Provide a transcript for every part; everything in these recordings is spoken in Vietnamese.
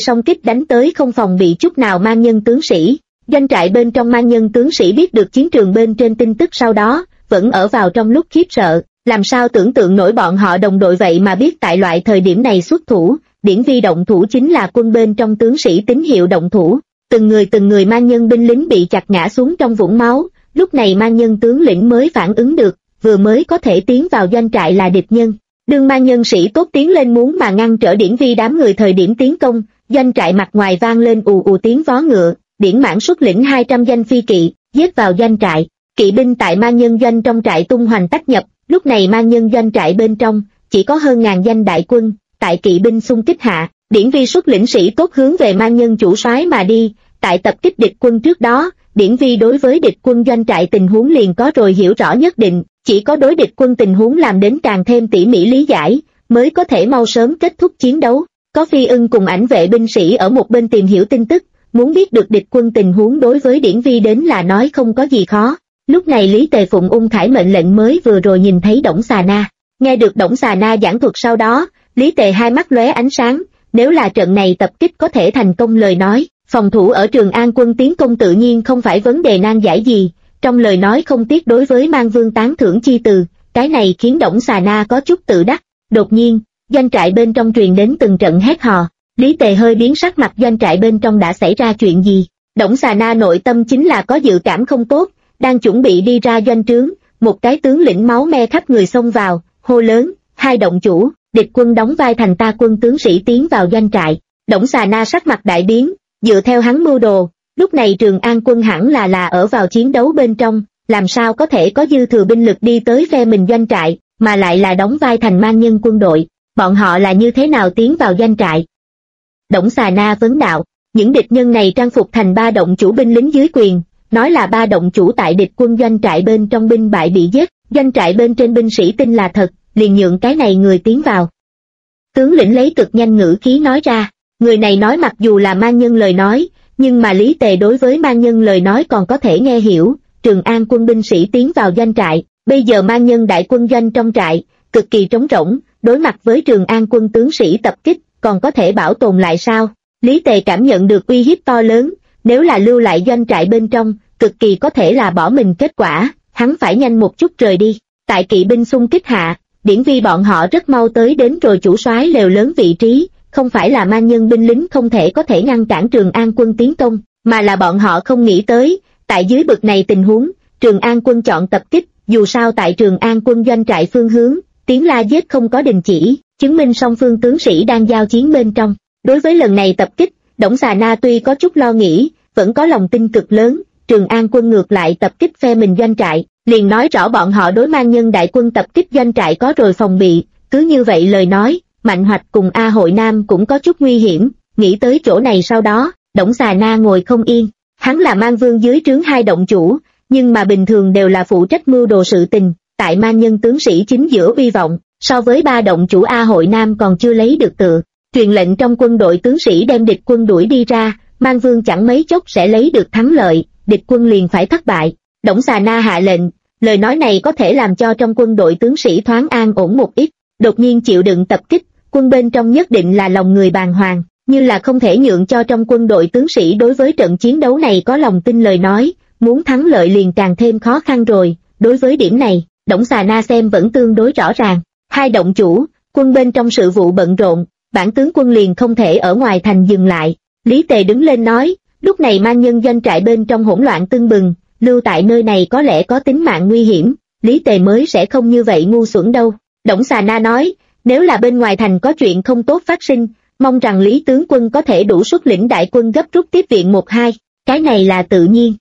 song kích đánh tới không phòng bị chút nào mang nhân tướng sĩ. Doanh trại bên trong mang nhân tướng sĩ biết được chiến trường bên trên tin tức sau đó, vẫn ở vào trong lúc khiếp sợ, làm sao tưởng tượng nổi bọn họ đồng đội vậy mà biết tại loại thời điểm này xuất thủ. Điển Vi động thủ chính là quân bên trong tướng sĩ tín hiệu động thủ, từng người mang nhân binh lính bị chặt ngã xuống trong vũng máu, lúc này mang nhân tướng lĩnh mới phản ứng được, vừa mới có thể tiến vào doanh trại là địch nhân. Đương mang nhân sĩ tốt tiến lên muốn mà ngăn trở Điển Vi đám người thời điểm tiến công, doanh trại mặt ngoài vang lên ù ù tiếng vó ngựa, Điển Mãn xuất lĩnh 200 danh phi kỵ, giết vào doanh trại, kỵ binh tại mang nhân doanh trong trại tung hoành tách nhập, lúc này mang nhân doanh trại bên trong, chỉ có hơn ngàn danh đại quân, tại kỵ binh xung kích hạ, Điển Vi xuất lĩnh sĩ tốt hướng về mang nhân chủ soái mà đi, tại tập kích địch quân trước đó, Điển Vi đối với địch quân doanh trại tình huống liền có rồi hiểu rõ nhất định, chỉ có đối địch quân tình huống làm đến càng thêm tỉ mỉ lý giải, mới có thể mau sớm kết thúc chiến đấu. Có Phi Ưng cùng ảnh vệ binh sĩ ở một bên tìm hiểu tin tức, muốn biết được địch quân tình huống đối với Điển Vi đến là nói không có gì khó. Lúc này Lý Tề phụng Ung Khải mệnh lệnh mới vừa rồi nhìn thấy Đổng Xà Na. Nghe được Đổng Xà Na giảng thuật sau đó, Lý Tề hai mắt lóe ánh sáng, nếu là trận này tập kích có thể thành công lời nói, phòng thủ ở Trường An quân tiến công tự nhiên không phải vấn đề nan giải gì, trong lời nói không tiếc đối với Mang Vương tán thưởng chi từ, cái này khiến Đổng Xà Na có chút tự đắc. Đột nhiên, doanh trại bên trong truyền đến từng trận hét hò, Lý Tề hơi biến sắc mặt, doanh trại bên trong đã xảy ra chuyện gì? Đổng Xà Na nội tâm chính là có dự cảm không tốt, đang chuẩn bị đi ra doanh trướng, một cái tướng lĩnh máu me khắp người xông vào, hô lớn, hai động chủ, địch quân đóng vai thành ta quân tướng sĩ tiến vào doanh trại. Đổng Xà Na sắc mặt đại biến, dựa theo hắn mưu đồ, lúc này Trường An quân hẳn là ở vào chiến đấu bên trong, làm sao có thể có dư thừa binh lực đi tới phe mình doanh trại, mà lại là đóng vai thành mang nhân quân đội, bọn họ là như thế nào tiến vào doanh trại? Đổng Xà Na vấn đạo, những địch nhân này trang phục thành ba động chủ binh lính dưới quyền, nói là ba động chủ tại địch quân doanh trại bên trong binh bại bị giết, doanh trại bên trên binh sĩ tin là thật, liền nhượng cái này người tiến vào. Tướng lĩnh lấy cực nhanh ngữ khí nói ra, người này nói mặc dù là mang nhân lời nói, nhưng mà Lý Tề đối với mang nhân lời nói còn có thể nghe hiểu. Trường An quân binh sĩ tiến vào doanh trại, bây giờ mang nhân đại quân doanh trong trại, cực kỳ trống rỗng, đối mặt với Trường An quân tướng sĩ tập kích, còn có thể bảo tồn lại sao? Lý Tề cảm nhận được uy hiếp to lớn, nếu là lưu lại doanh trại bên trong, cực kỳ có thể là bỏ mình kết quả, hắn phải nhanh một chút rời đi. Tại kỵ binh xung kích hạ, Điển Vi bọn họ rất mau tới đến rồi chủ soái lều lớn vị trí, không phải là mang nhân binh lính không thể có thể ngăn cản Trường An quân tiến công, mà là bọn họ không nghĩ tới, tại dưới bực này tình huống, Trường An quân chọn tập kích, dù sao tại Trường An quân doanh trại phương hướng, tiếng la giết không có đình chỉ, chứng minh song phương tướng sĩ đang giao chiến bên trong. Đối với lần này tập kích, Đổng Xà Na tuy có chút lo nghĩ, vẫn có lòng tin cực lớn, Trường An quân ngược lại tập kích phe mình doanh trại, liền nói rõ bọn họ đối mang nhân đại quân tập kích doanh trại có rồi phòng bị, cứ như vậy lời nói, Mạnh Hoạch cùng A Hội Nam cũng có chút nguy hiểm, nghĩ tới chỗ này sau đó, Đổng Xà Na ngồi không yên, hắn là Mang Vương dưới trướng hai động chủ, nhưng mà bình thường đều là phụ trách mưu đồ sự tình, tại mang nhân tướng sĩ chính giữa uy vọng, so với ba động chủ A Hội Nam còn chưa lấy được tựa. Truyền lệnh trong quân đội tướng sĩ đem địch quân đuổi đi ra, Mang Vương chẳng mấy chốc sẽ lấy được thắng lợi, địch quân liền phải thất bại. Đổng Xà Na hạ lệnh, lời nói này có thể làm cho trong quân đội tướng sĩ thoáng an ổn một ít, đột nhiên chịu đựng tập kích, quân bên trong nhất định là lòng người bàng hoàng, như là không thể nhượng cho trong quân đội tướng sĩ đối với trận chiến đấu này có lòng tin lời nói, muốn thắng lợi liền càng thêm khó khăn rồi. Đối với điểm này, Đổng Xà Na xem vẫn tương đối rõ ràng, hai động chủ, quân bên trong sự vụ bận rộn, bản tướng quân liền không thể ở ngoài thành dừng lại. Lý Tề đứng lên nói, lúc này mang nhân doanh trại bên trong hỗn loạn tưng bừng, lưu tại nơi này có lẽ có tính mạng nguy hiểm, Lý Tề mới sẽ không như vậy ngu xuẩn đâu. Đổng Xà Na nói, nếu là bên ngoài thành có chuyện không tốt phát sinh, mong rằng Lý tướng quân có thể đủ xuất lĩnh đại quân gấp rút tiếp viện 1-2, cái này là tự nhiên.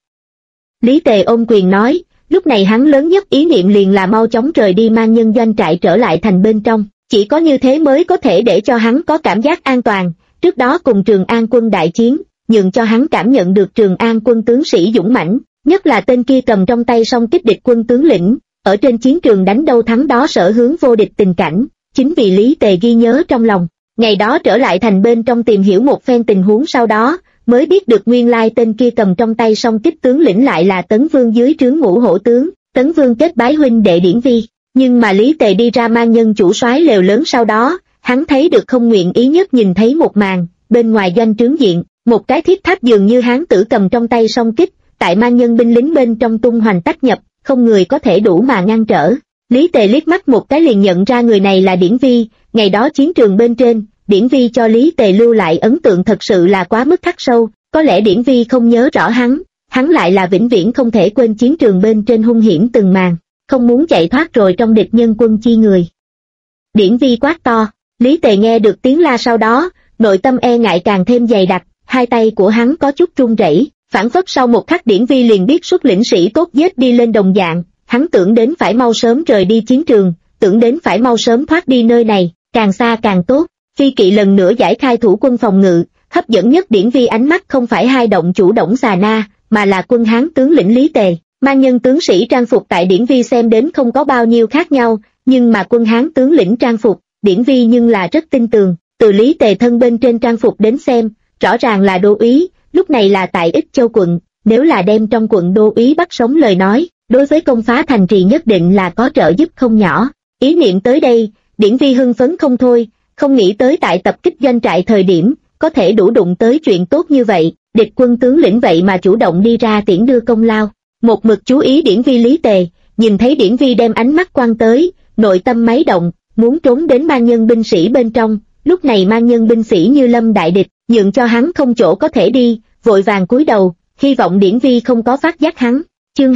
Lý Tề ôm quyền nói, lúc này hắn lớn nhất ý niệm liền là mau chóng rời đi mang nhân doanh trại trở lại thành bên trong, chỉ có như thế mới có thể để cho hắn có cảm giác an toàn, trước đó cùng Trường An quân đại chiến, nhường cho hắn cảm nhận được Trường An quân tướng sĩ dũng mãnh, nhất là tên kia cầm trong tay song kích địch quân tướng lĩnh, ở trên chiến trường đánh đâu thắng đó sở hướng vô địch tình cảnh, chính vì Lý Tề ghi nhớ trong lòng. Ngày đó trở lại thành bên trong tìm hiểu một phen tình huống sau đó, mới biết được nguyên lai tên kia cầm trong tay song kích tướng lĩnh lại là Tấn Vương dưới trướng Ngũ Hổ tướng, Tấn Vương kết bái huynh đệ Điển Vi. Nhưng mà Lý Tề đi ra mang nhân chủ soái lều lớn sau đó, hắn thấy được không nguyện ý nhất nhìn thấy một màn, bên ngoài doanh trướng diện, một cái thiết tháp dường như hán tử cầm trong tay song kích, tại mang nhân binh lính bên trong tung hoành tách nhập, không người có thể đủ mà ngăn trở. Lý Tề liếc mắt một cái liền nhận ra người này là Điển Vi, ngày đó chiến trường bên trên, Điển Vi cho Lý Tề lưu lại ấn tượng thật sự là quá mức khắc sâu, có lẽ Điển Vi không nhớ rõ hắn lại là vĩnh viễn không thể quên chiến trường bên trên hung hiểm từng màn, không muốn chạy thoát rồi trong địch nhân quân chi người. Điển Vi quát to, Lý Tề nghe được tiếng la sau đó, nội tâm e ngại càng thêm dày đặc, hai tay của hắn có chút run rẩy, phản phất sau một khắc Điển Vi liền biết xuất lĩnh sĩ tốt giết đi lên đồng dạng, hắn tưởng đến phải mau sớm rời đi chiến trường, tưởng đến phải mau sớm thoát đi nơi này, càng xa càng tốt. Phi Kỵ lần nữa giải khai thủ quân phòng ngự, hấp dẫn nhất Điển Vi ánh mắt không phải hai động chủ Đổng Xà Na, mà là quân Hán tướng lĩnh Lý Tề. Mang nhân tướng sĩ trang phục tại Điển Vi xem đến không có bao nhiêu khác nhau, nhưng mà quân Hán tướng lĩnh trang phục, Điển Vi nhưng là rất tin tưởng, từ Lý Tề thân bên trên trang phục đến xem, rõ ràng là đô úy, lúc này là tại Ích Châu quận, nếu là đem trong quận đô úy bắt sống lời nói, đối với công phá thành trì nhất định là có trợ giúp không nhỏ. Ý niệm tới đây, Điển Vi hưng phấn không thôi, không nghĩ tới tại tập kích doanh trại thời điểm, có thể đủ đụng tới chuyện tốt như vậy, địch quân tướng lĩnh vậy mà chủ động đi ra tiễn đưa công lao. Một mực chú ý Điển Vi Lý Tề, nhìn thấy Điển Vi đem ánh mắt quăng tới, nội tâm máy động, muốn trốn đến mang nhân binh sĩ bên trong, lúc này mang nhân binh sĩ như lâm đại địch, nhượng cho hắn không chỗ có thể đi, vội vàng cúi đầu, hy vọng Điển Vi không có phát giác hắn. Chương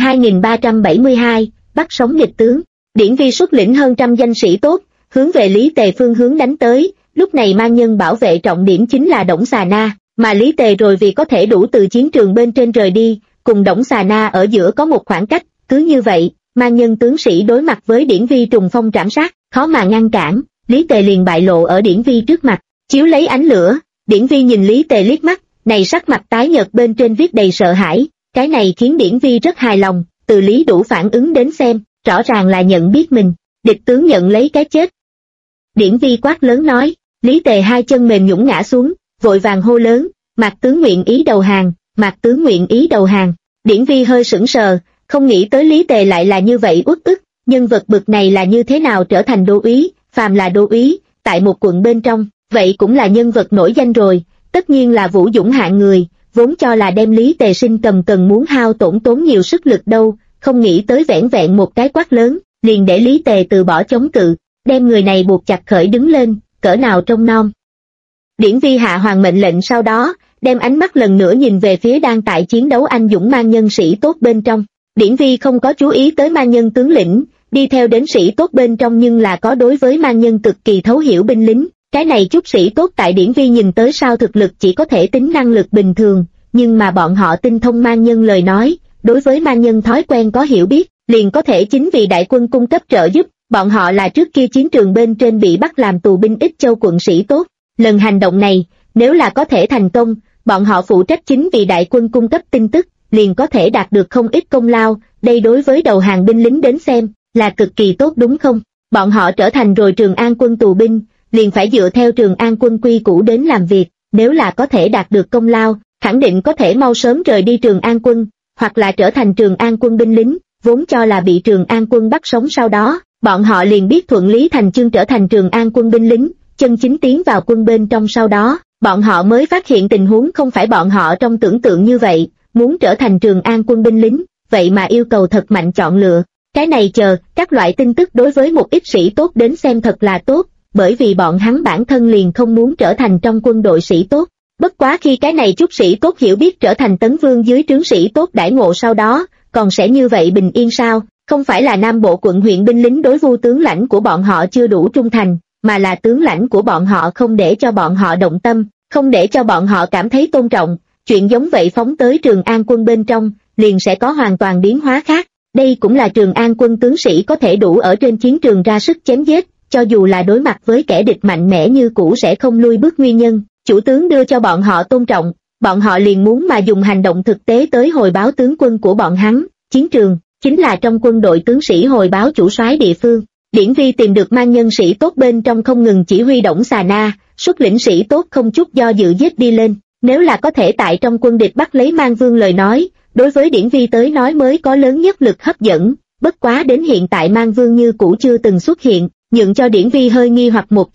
2372, bắt sống địch tướng. Điển Vi xuất lĩnh hơn trăm danh sĩ tốt, hướng về Lý Tề phương hướng đánh tới, lúc này mang nhân bảo vệ trọng điểm chính là Đổng Xà Na, mà Lý Tề rồi vì có thể đủ từ chiến trường bên trên rời đi, cùng Đổng Xà Na ở giữa có một khoảng cách, cứ như vậy, mang nhân tướng sĩ đối mặt với Điển Vi trùng phong trảm sát, khó mà ngăn cản, Lý Tề liền bại lộ ở Điển Vi trước mặt, chiếu lấy ánh lửa, Điển Vi nhìn Lý Tề liếc mắt, này sắc mặt tái nhợt bên trên viết đầy sợ hãi, cái này khiến Điển Vi rất hài lòng, từ Lý đủ phản ứng đến xem, rõ ràng là nhận biết mình, địch tướng nhận lấy cái chết. Điển Vi quát lớn nói, Lý Tề hai chân mềm nhũn ngã xuống, vội vàng hô lớn, Mạc tướng nguyện ý đầu hàng, Mạc tướng nguyện ý đầu hàng. Điển Vi hơi sững sờ, không nghĩ tới Lý Tề lại là như vậy uất ức, nhân vật bực này là như thế nào trở thành đô úy, phàm là đô úy, tại một quận bên trong, vậy cũng là nhân vật nổi danh rồi, tất nhiên là vũ dũng hạng người, vốn cho là đem Lý Tề sinh cầm cần muốn hao tổn nhiều sức lực đâu, không nghĩ tới vẻn vẹn một cái quát lớn, liền để Lý Tề từ bỏ chống cự, đem người này buộc chặt khởi đứng lên, cỡ nào trông nom. Điển Vi hạ hoàng mệnh lệnh sau đó, đem ánh mắt lần nữa nhìn về phía đang tại chiến đấu anh dũng mang nhân sĩ tốt bên trong. Điển Vi không có chú ý tới mang nhân tướng lĩnh, đi theo đến sĩ tốt bên trong nhưng là có đối với mang nhân cực kỳ thấu hiểu binh lính. Cái này chút sĩ tốt tại Điển Vi nhìn tới sao thực lực chỉ có thể tính năng lực bình thường, nhưng mà bọn họ tinh thông mang nhân lời nói, đối với mang nhân thói quen có hiểu biết, liền có thể chính vì đại quân cung cấp trợ giúp, bọn họ là trước kia chiến trường bên trên bị bắt làm tù binh Ích Châu quận sĩ tốt. Lần hành động này, nếu là có thể thành công, bọn họ phụ trách chính vì đại quân cung cấp tin tức, liền có thể đạt được không ít công lao, đây đối với đầu hàng binh lính đến xem, là cực kỳ tốt đúng không? Bọn họ trở thành rồi Trường An quân tù binh, liền phải dựa theo Trường An quân quy củ đến làm việc, nếu là có thể đạt được công lao, khẳng định có thể mau sớm rời đi Trường An quân, hoặc là trở thành Trường An quân binh lính, vốn cho là bị Trường An quân bắt sống sau đó, bọn họ liền biết thuận lý thành chương trở thành Trường An quân binh lính, chân chính tiến vào quân bên trong sau đó, bọn họ mới phát hiện tình huống không phải bọn họ trong tưởng tượng như vậy, muốn trở thành Trường An quân binh lính, vậy mà yêu cầu thật mạnh chọn lựa. Cái này các loại tin tức đối với một ít sĩ tốt đến xem thật là tốt, bởi vì bọn hắn bản thân liền không muốn trở thành trong quân đội sĩ tốt. Bất quá khi cái này chút sĩ tốt hiểu biết trở thành tấn vương dưới trướng sĩ tốt đãi ngộ sau đó, còn sẽ như vậy bình yên sao? Không phải là Nam Bộ quận huyện binh lính đối Vu tướng lãnh của bọn họ chưa đủ trung thành, mà là tướng lãnh của bọn họ không để cho bọn họ động tâm, không để cho bọn họ cảm thấy tôn trọng. Chuyện giống vậy phóng tới Trường An quân bên trong, liền sẽ có hoàn toàn biến hóa khác. Đây cũng là Trường An quân tướng sĩ có thể đủ ở trên chiến trường ra sức chém giết, cho dù là đối mặt với kẻ địch mạnh mẽ như cũ sẽ không lui bước nguyên nhân. Chủ tướng đưa cho bọn họ tôn trọng, bọn họ liền muốn mà dùng hành động thực tế tới hồi báo tướng quân của bọn hắn. Chiến trường chính là trong quân đội tướng sĩ hồi báo chủ soái địa phương. Điển Vi tìm được mang nhân sĩ tốt bên trong không ngừng chỉ huy Đổng Xà Na, xuất lĩnh sĩ tốt không chút do dự giết đi lên. Nếu là có thể tại trong quân địch bắt lấy Mang Vương lời nói, đối với Điển Vi tới nói mới có lớn nhất lực hấp dẫn. Bất quá đến hiện tại Mang Vương như cũ chưa từng xuất hiện, nhượng cho Điển Vi hơi nghi hoặc một chút,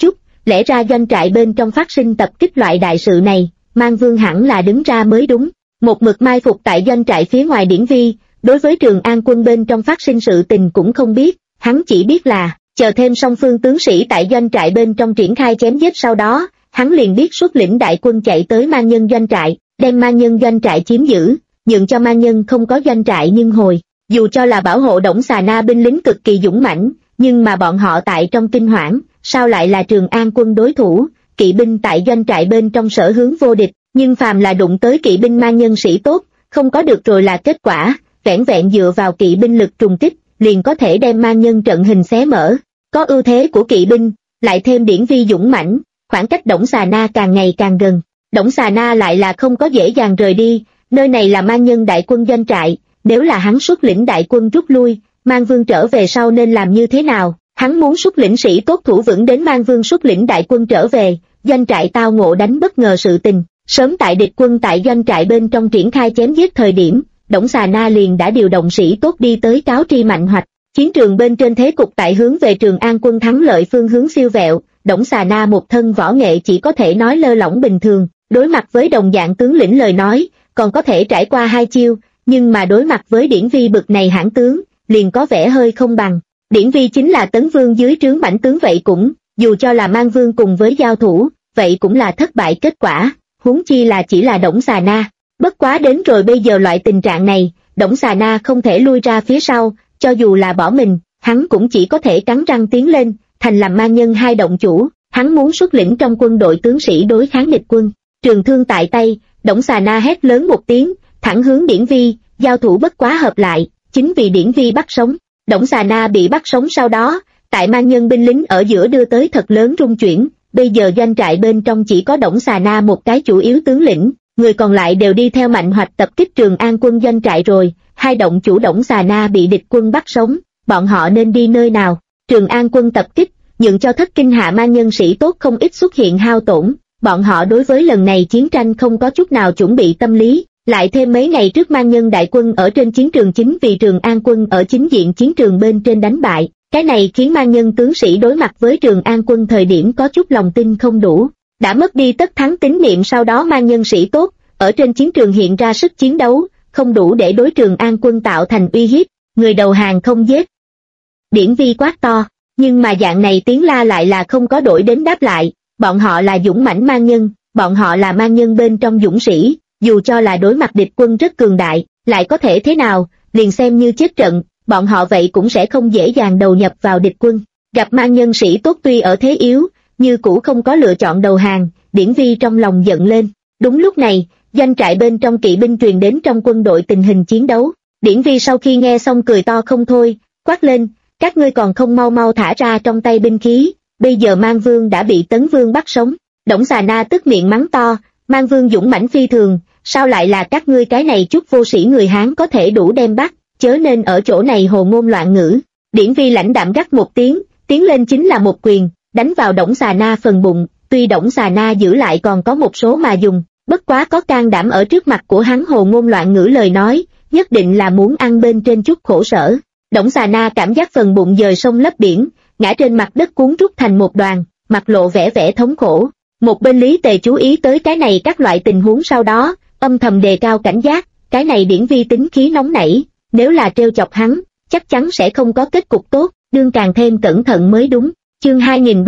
lẽ ra doanh trại bên trong phát sinh tập kích loại đại sự này, Mang Vương hẳn là đứng ra mới đúng. Một mực mai phục tại doanh trại phía ngoài Điển Vi, đối với Trường An quân bên trong phát sinh sự tình cũng không biết, hắn chỉ biết là, chờ thêm song phương tướng sĩ tại doanh trại bên trong triển khai chém giết sau đó, hắn liền biết xuất lĩnh đại quân chạy tới man nhân doanh trại, đem man nhân doanh trại chiếm giữ, nhượng cho man nhân không có doanh trại nhưng hồi. Dù cho là bảo hộ Đổng Xà Na binh lính cực kỳ dũng mãnh, nhưng mà bọn họ tại trong kinh hoảng, sao lại là Trường An quân đối thủ, kỵ binh tại doanh trại bên trong sở hướng vô địch, nhưng phàm là đụng tới kỵ binh man nhân sĩ tốt, không có được rồi là kết quả, vẻn vẹn dựa vào kỵ binh lực trùng kích, liền có thể đem man nhân trận hình xé mở. Có ưu thế của kỵ binh, lại thêm Điển Vi dũng mãnh, khoảng cách Đổng Xà Na càng ngày càng gần. Đổng Xà Na lại là không có dễ dàng rời đi, nơi này là man nhân đại quân doanh trại, nếu là hắn xuất lĩnh đại quân rút lui, Man Vương trở về sau nên làm như thế nào? Hắn muốn xuất lĩnh sĩ tốt thủ vững đến Man Vương xuất lĩnh đại quân trở về, doanh trại tao ngộ đánh bất ngờ sự tình. Sớm tại địch quân tại doanh trại bên trong triển khai chém giết thời điểm, Đổng Xà Na liền đã điều động sĩ tốt đi tới cáo tri mạnh hoạch. Chiến trường bên trên thế cục tại hướng về Trường An quân thắng lợi phương hướng siêu vẹo, Đổng Xà Na một thân võ nghệ chỉ có thể nói lơ lỏng bình thường, đối mặt với đồng dạng tướng lĩnh lời nói, còn có thể trải qua hai chiêu, nhưng mà đối mặt với Điển Vi bực này hãn tướng, liền có vẻ hơi không bằng. Điển Vi chính là Tấn Vương dưới trướng bảnh tướng vậy cũng, dù cho là Man Vương cùng với giao thủ, vậy cũng là thất bại kết quả, huống chi là chỉ là Đổng Xà Na. Bất quá đến rồi bây giờ loại tình trạng này, Đổng Xà Na không thể lui ra phía sau, cho dù là bỏ mình, hắn cũng chỉ có thể cắn răng tiến lên, thành làm man nhân hai động chủ, hắn muốn xuất lĩnh trong quân đội tướng sĩ đối kháng địch quân. Trường thương tại tay, Đổng Xà Na hét lớn một tiếng, thẳng hướng Điển Vi, giao thủ bất quá hợp lại, chính vì Điển Vi bắt sống. Đổng Xà Na bị bắt sống sau đó, tại man nhân binh lính ở giữa đưa tới thật lớn rung chuyển, bây giờ doanh trại bên trong chỉ có Đổng Xà Na một cái chủ yếu tướng lĩnh, người còn lại đều đi theo mạnh hoạch tập kích Trường An quân doanh trại rồi, hai động chủ Đổng Xà Na bị địch quân bắt sống, bọn họ nên đi nơi nào? Trường An quân tập kích, nhượng cho thất kinh hạ man nhân sĩ tốt không ít xuất hiện hao tổn, bọn họ đối với lần này chiến tranh không có chút nào chuẩn bị tâm lý, lại thêm mấy ngày trước man nhân đại quân ở trên chiến trường chính vì Trường An quân ở chính diện chiến trường bên trên đánh bại, cái này khiến man nhân tướng sĩ đối mặt với Trường An quân thời điểm có chút lòng tin không đủ, đã mất đi tất thắng tín niệm sau đó man nhân sĩ tốt, ở trên chiến trường hiện ra sức chiến đấu, không đủ để đối Trường An quân tạo thành uy hiếp, người đầu hàng không giết. Điển Vi quát to, nhưng mà dạng này tiếng la lại là không có đổi đến đáp lại, bọn họ là dũng mãnh man nhân, bọn họ là man nhân bên trong dũng sĩ, dù cho là đối mặt địch quân rất cường đại, lại có thể thế nào, liền xem như chết trận, bọn họ vậy cũng sẽ không dễ dàng đầu nhập vào địch quân. Gặp man nhân sĩ tốt tuy ở thế yếu, như cũ không có lựa chọn đầu hàng, Điển Vi trong lòng giận lên. Đúng lúc này, doanh trại bên trong kỵ binh truyền đến trong quân đội tình hình chiến đấu. Điển Vi sau khi nghe xong cười to không thôi, quát lên, các ngươi còn không mau mau thả ra trong tay binh khí, bây giờ Man Vương đã bị Tấn Vương bắt sống. Đổng Xà Na tức miệng mắng to, Man Vương dũng mãnh phi thường, sao lại là các ngươi cái này chút vô sĩ người Hán có thể đủ đem bắt, chớ nên ở chỗ này hồ ngôn loạn ngữ. Điển Vi lãnh đạm gắt một tiếng, tiến lên chính là một quyền, đánh vào Đổng Xà Na phần bụng, tuy Đổng Xà Na giữ lại còn có một số mà dùng, bất quá có can đảm ở trước mặt của hắn hồ ngôn loạn ngữ lời nói, nhất định là muốn ăn bên trên chút khổ sở. Đổng Xà Na cảm giác phần bụng dời sông lấp biển, ngã trên mặt đất cuốn rút thành một đoàn, mặt lộ vẻ vẻ thống khổ. Một bên Lý Tề chú ý tới cái này các loại tình huống sau đó, âm thầm đề cao cảnh giác, cái này Điển Vi tính khí nóng nảy, nếu là trêu chọc hắn, chắc chắn sẽ không có kết cục tốt, đương càng thêm cẩn thận mới đúng. Chương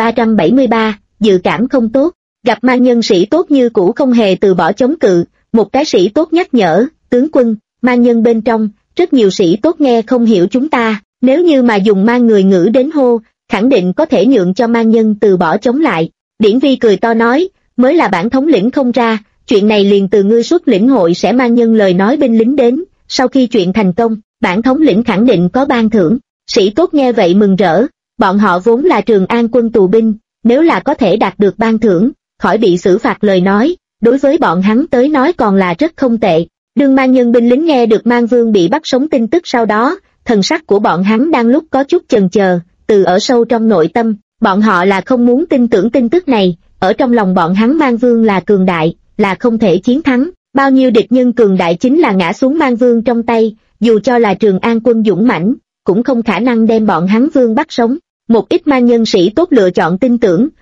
2373, dự cảm không tốt, gặp man nhân sĩ tốt như cũ không hề từ bỏ chống cự, một cái sĩ tốt nhắc nhở, tướng quân, man nhân bên trong, rất nhiều sĩ tốt nghe không hiểu chúng ta, nếu như mà dùng man người ngữ đến hô, khẳng định có thể nhượng cho man nhân từ bỏ chống lại. Điển Vi cười to nói, mới là bản thống lĩnh không ra, chuyện này liền từ ngươi xuất lĩnh hội sẽ man nhân lời nói binh lính đến, sau khi chuyện thành công, bản thống lĩnh khẳng định có ban thưởng. Sĩ tốt nghe vậy mừng rỡ, bọn họ vốn là Trường An quân tù binh, nếu là có thể đạt được ban thưởng, khỏi bị xử phạt lời nói, đối với bọn hắn tới nói còn là rất không tệ. Đương man nhân binh lính nghe được Man Vương bị bắt sống tin tức sau đó, thần sắc của bọn hắn đang lúc có chút chần chờ, từ ở sâu trong nội tâm, bọn họ là không muốn tin tưởng tin tức này, ở trong lòng bọn hắn Man Vương là cường đại, là không thể chiến thắng, bao nhiêu địch nhân cường đại chính là ngã xuống Man Vương trong tay, dù cho là Trường An quân dũng mãnh, cũng không khả năng đem bọn hắn Vương bắt sống. Một ít man nhân sĩ tốt lựa chọn tin tưởng,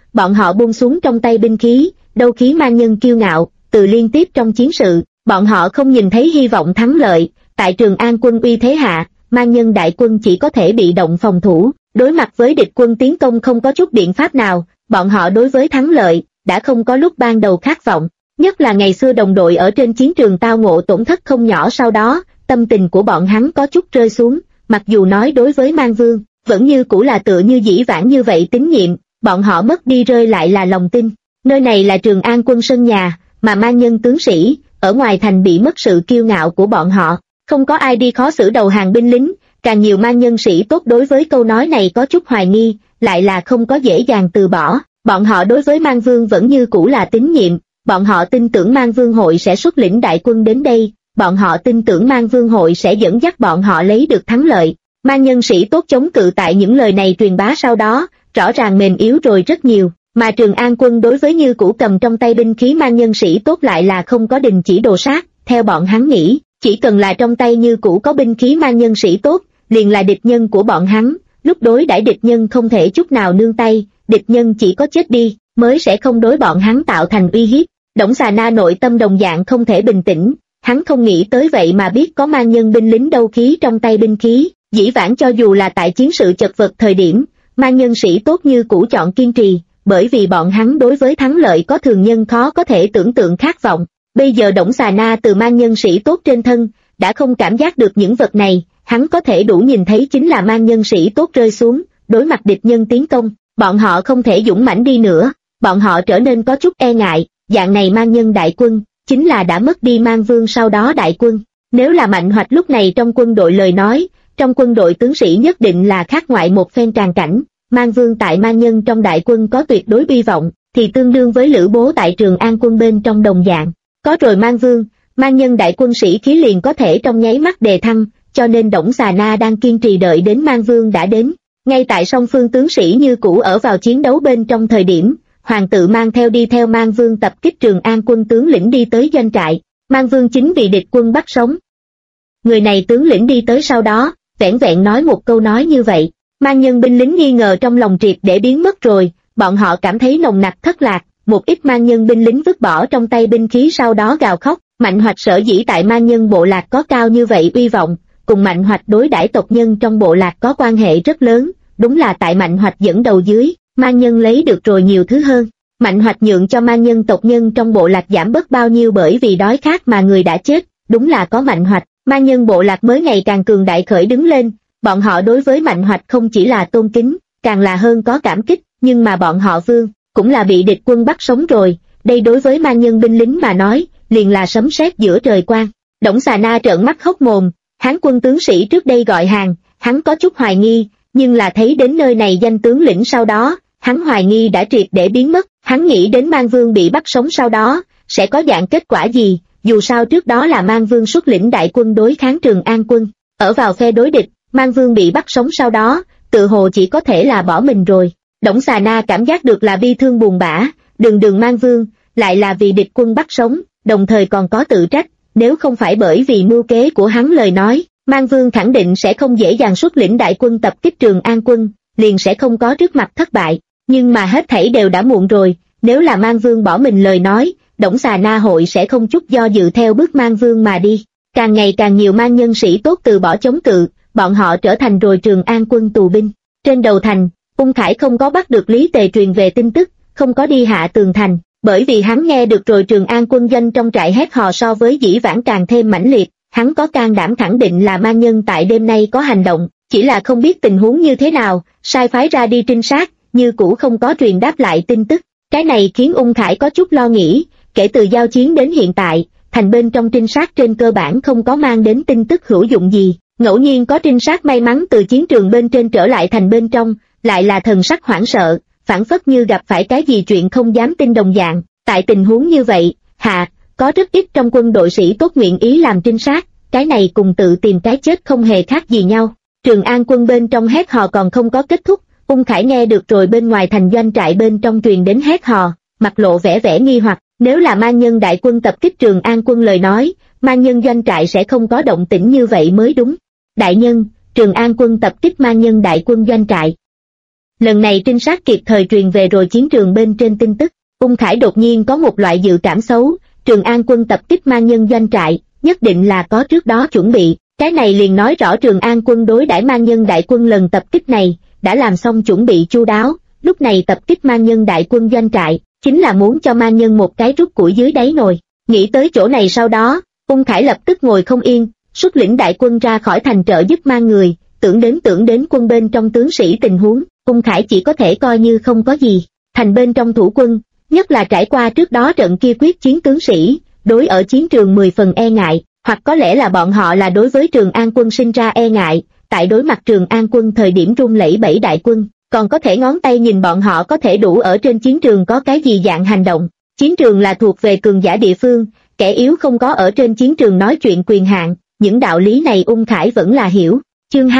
bọn họ buông xuống trong tay binh khí, đấu khí mang nhân kiêu ngạo, từ liên tiếp trong chiến sự, bọn họ không nhìn thấy hy vọng thắng lợi, tại Trường An quân uy thế hạ, mang nhân đại quân chỉ có thể bị động phòng thủ, đối mặt với địch quân tiến công không có chút biện pháp nào, bọn họ đối với thắng lợi, đã không có lúc ban đầu khát vọng, nhất là ngày xưa đồng đội ở trên chiến trường tao ngộ tổn thất không nhỏ sau đó, tâm tình của bọn hắn có chút rơi xuống, mặc dù nói đối với Mang Vương, vẫn như cũ là tựa như dĩ vãng như vậy tín nhiệm, bọn họ mất đi rơi lại là lòng tin, nơi này là Trường An quân sân nhà, mà mang nhân tướng sĩ, ở ngoài thành bị mất sự kiêu ngạo của bọn họ, không có ai đi khó xử đầu hàng binh lính, càng nhiều mang nhân sĩ tốt đối với câu nói này có chút hoài nghi, lại là không có dễ dàng từ bỏ, bọn họ đối với Mang Vương vẫn như cũ là tín nhiệm, bọn họ tin tưởng Mang Vương hội sẽ xuất lĩnh đại quân đến đây, bọn họ tin tưởng Mang Vương hội sẽ dẫn dắt bọn họ lấy được thắng lợi. Mang nhân sĩ tốt chống cự tại những lời này truyền bá sau đó, rõ ràng mềm yếu rồi rất nhiều, mà Trường An quân đối với như cũ cầm trong tay binh khí mang nhân sĩ tốt lại là không có đình chỉ đồ sát, theo bọn hắn nghĩ, chỉ cần là trong tay như cũ có binh khí mang nhân sĩ tốt, liền là địch nhân của bọn hắn, lúc đối đãi địch nhân không thể chút nào nương tay, địch nhân chỉ có chết đi, mới sẽ không đối bọn hắn tạo thành uy hiếp. Đổng Xà Na nội tâm đồng dạng không thể bình tĩnh, hắn không nghĩ tới vậy mà biết có mang nhân binh lính đấu khí trong tay binh khí, dĩ vãng cho dù là tại chiến sự chật vật thời điểm, mang nhân sĩ tốt như cũ chọn kiên trì, bởi vì bọn hắn đối với thắng lợi có thường nhân khó có thể tưởng tượng khát vọng. Bây giờ Đổng Xà Na từ mang nhân sĩ tốt trên thân, đã không cảm giác được những vật này, hắn có thể đủ nhìn thấy chính là mang nhân sĩ tốt rơi xuống, đối mặt địch nhân tiến công, bọn họ không thể dũng mãnh đi nữa, bọn họ trở nên có chút e ngại, dạng này mang nhân đại quân, chính là đã mất đi Mang Vương sau đó đại quân. Nếu là Mạnh Hoạch lúc này trong quân đội lời nói, trong quân đội tướng sĩ nhất định là khác ngoại một phen tràn cảnh, Mang Vương tại mang nhân trong đại quân có tuyệt đối uy vọng, thì tương đương với Lữ Bố tại Trường An quân bên trong đồng dạng. Có rồi Mang Vương, mang nhân đại quân sĩ khí liền có thể trong nháy mắt đề thăng, cho nên Đổng Xà Na đang kiên trì đợi đến Mang Vương đã đến. Ngay tại song phương tướng sĩ như cũ ở vào chiến đấu bên trong thời điểm, Hoàng tự mang theo đi theo Mang Vương tập kích Trường An quân tướng lĩnh đi tới doanh trại, Mang Vương chính bị địch quân bắt sống. Người này tướng lĩnh đi tới sau đó, vẻn vẹn nói một câu nói như vậy, mang nhân binh lính nghi ngờ trong lòng triệt để biến mất rồi, bọn họ cảm thấy nồng nặc thất lạc, một ít mang nhân binh lính vứt bỏ trong tay binh khí sau đó gào khóc. Mạnh Hoạch sở dĩ tại mang nhân bộ lạc có cao như vậy uy vọng, cùng Mạnh Hoạch đối đãi tộc nhân trong bộ lạc có quan hệ rất lớn, đúng là tại Mạnh Hoạch dẫn đầu dưới, mang nhân lấy được rồi nhiều thứ hơn. Mạnh Hoạch nhượng cho mang nhân tộc nhân trong bộ lạc giảm bớt bao nhiêu bởi vì đói khát mà người đã chết, đúng là có Mạnh Hoạch, mang nhân bộ lạc mới ngày càng cường đại khởi đứng lên, bọn họ đối với Mạnh Hoạch không chỉ là tôn kính, càng là hơn có cảm kích, nhưng mà bọn họ Vương, cũng là bị địch quân bắt sống rồi, đây đối với mang nhân binh lính mà nói, liền là sấm sét giữa trời quang. Đổng Xà Na trợn mắt hốc mồm, Hán quân tướng sĩ trước đây gọi hàng, hắn có chút hoài nghi, nhưng là thấy đến nơi này danh tướng lĩnh sau đó, hắn hoài nghi đã triệt để biến mất, hắn nghĩ đến Mang Vương bị bắt sống sau đó, sẽ có dạng kết quả gì, dù sao trước đó là Mang Vương xuất lĩnh đại quân đối kháng Trường An quân, ở vào phe đối địch, Mang Vương bị bắt sống sau đó, tự hồ chỉ có thể là bỏ mình rồi. Đổng Xà Na cảm giác được là bi thương buồn bã, đường Mang Vương, lại là vì địch quân bắt sống, đồng thời còn có tự trách, nếu không phải bởi vì mưu kế của hắn lời nói, Mang Vương khẳng định sẽ không dễ dàng xuất lĩnh đại quân tập kích Trường An quân, liền sẽ không có trước mặt thất bại, nhưng mà hết thảy đều đã muộn rồi, nếu là Mang Vương bỏ mình lời nói, Đổng Xà Na hội sẽ không chút do dự theo bước Mang Vương mà đi, càng ngày càng nhiều mang nhân sĩ tốt từ bỏ chống cự, bọn họ trở thành rồi Trường An quân tù binh. Trên đầu thành, Ung Khải không có bắt được Lý Tề truyền về tin tức, không có đi hạ tường thành, bởi vì hắn nghe được rồi Trường An quân doanh trong trại hét hò so với dĩ vãng càng thêm mãnh liệt, hắn có can đảm khẳng định là mang nhân tại đêm nay có hành động, chỉ là không biết tình huống như thế nào, sai phái ra đi trinh sát, như cũ không có truyền đáp lại tin tức. Cái này khiến Ung Khải có chút lo nghĩ, kể từ giao chiến đến hiện tại, thành bên trong trinh sát trên cơ bản không có mang đến tin tức hữu dụng gì, ngẫu nhiên có trinh sát may mắn từ chiến trường bên trên trở lại thành bên trong, lại là thần sắc hoảng sợ, phảng phất như gặp phải cái gì chuyện không dám tin đồng dạng. Tại tình huống như vậy, có rất ít trong quân đội sĩ tốt nguyện ý làm trinh sát, cái này cùng tự tìm cái chết không hề khác gì nhau. Trường An quân bên trong hét hò còn không có kết thúc, Ung Khải nghe được rồi bên ngoài thành doanh trại bên trong truyền đến hét hò, mặt lộ vẻ nghi hoặc, nếu là mang nhân đại quân tập kích Trường An quân lời nói, mang nhân doanh trại sẽ không có động tĩnh như vậy mới đúng. Đại nhân, Trường An quân tập kích mang nhân đại quân doanh trại. Lần này trinh sát kịp thời truyền về rồi chiến trường bên trên tin tức. Ung Khải đột nhiên có một loại dự cảm xấu, Trường An quân tập kích ma nhân doanh trại, nhất định là có trước đó chuẩn bị. Cái này liền nói rõ Trường An quân đối đãi ma nhân đại quân lần tập kích này đã làm xong chuẩn bị chu đáo, lúc này tập kích ma nhân đại quân doanh trại chính là muốn cho ma nhân một cái rút củi dưới đáy nồi. Nghĩ tới chỗ này sau đó, Ung Khải lập tức ngồi không yên, xuất lĩnh đại quân ra khỏi thành trợ giúp ma người, tưởng đến quân bên trong tướng sĩ tình huống, Ung Khải chỉ có thể coi như không có gì. Thành bên trong thủ quân, nhất là trải qua trước đó trận kia quyết chiến tướng sĩ, đối ở chiến trường 10 phần e ngại, hoặc có lẽ là bọn họ là đối với Trường An quân sinh ra e ngại, tại đối mặt Trường An quân thời điểm run lẩy bẩy đại quân, còn có thể ngón tay nhìn bọn họ có thể đủ ở trên chiến trường có cái gì dạng hành động. Chiến trường là thuộc về cường giả địa phương, kẻ yếu không có ở trên chiến trường nói chuyện quyền hạn, những đạo lý này Ung Khải vẫn là hiểu. Chương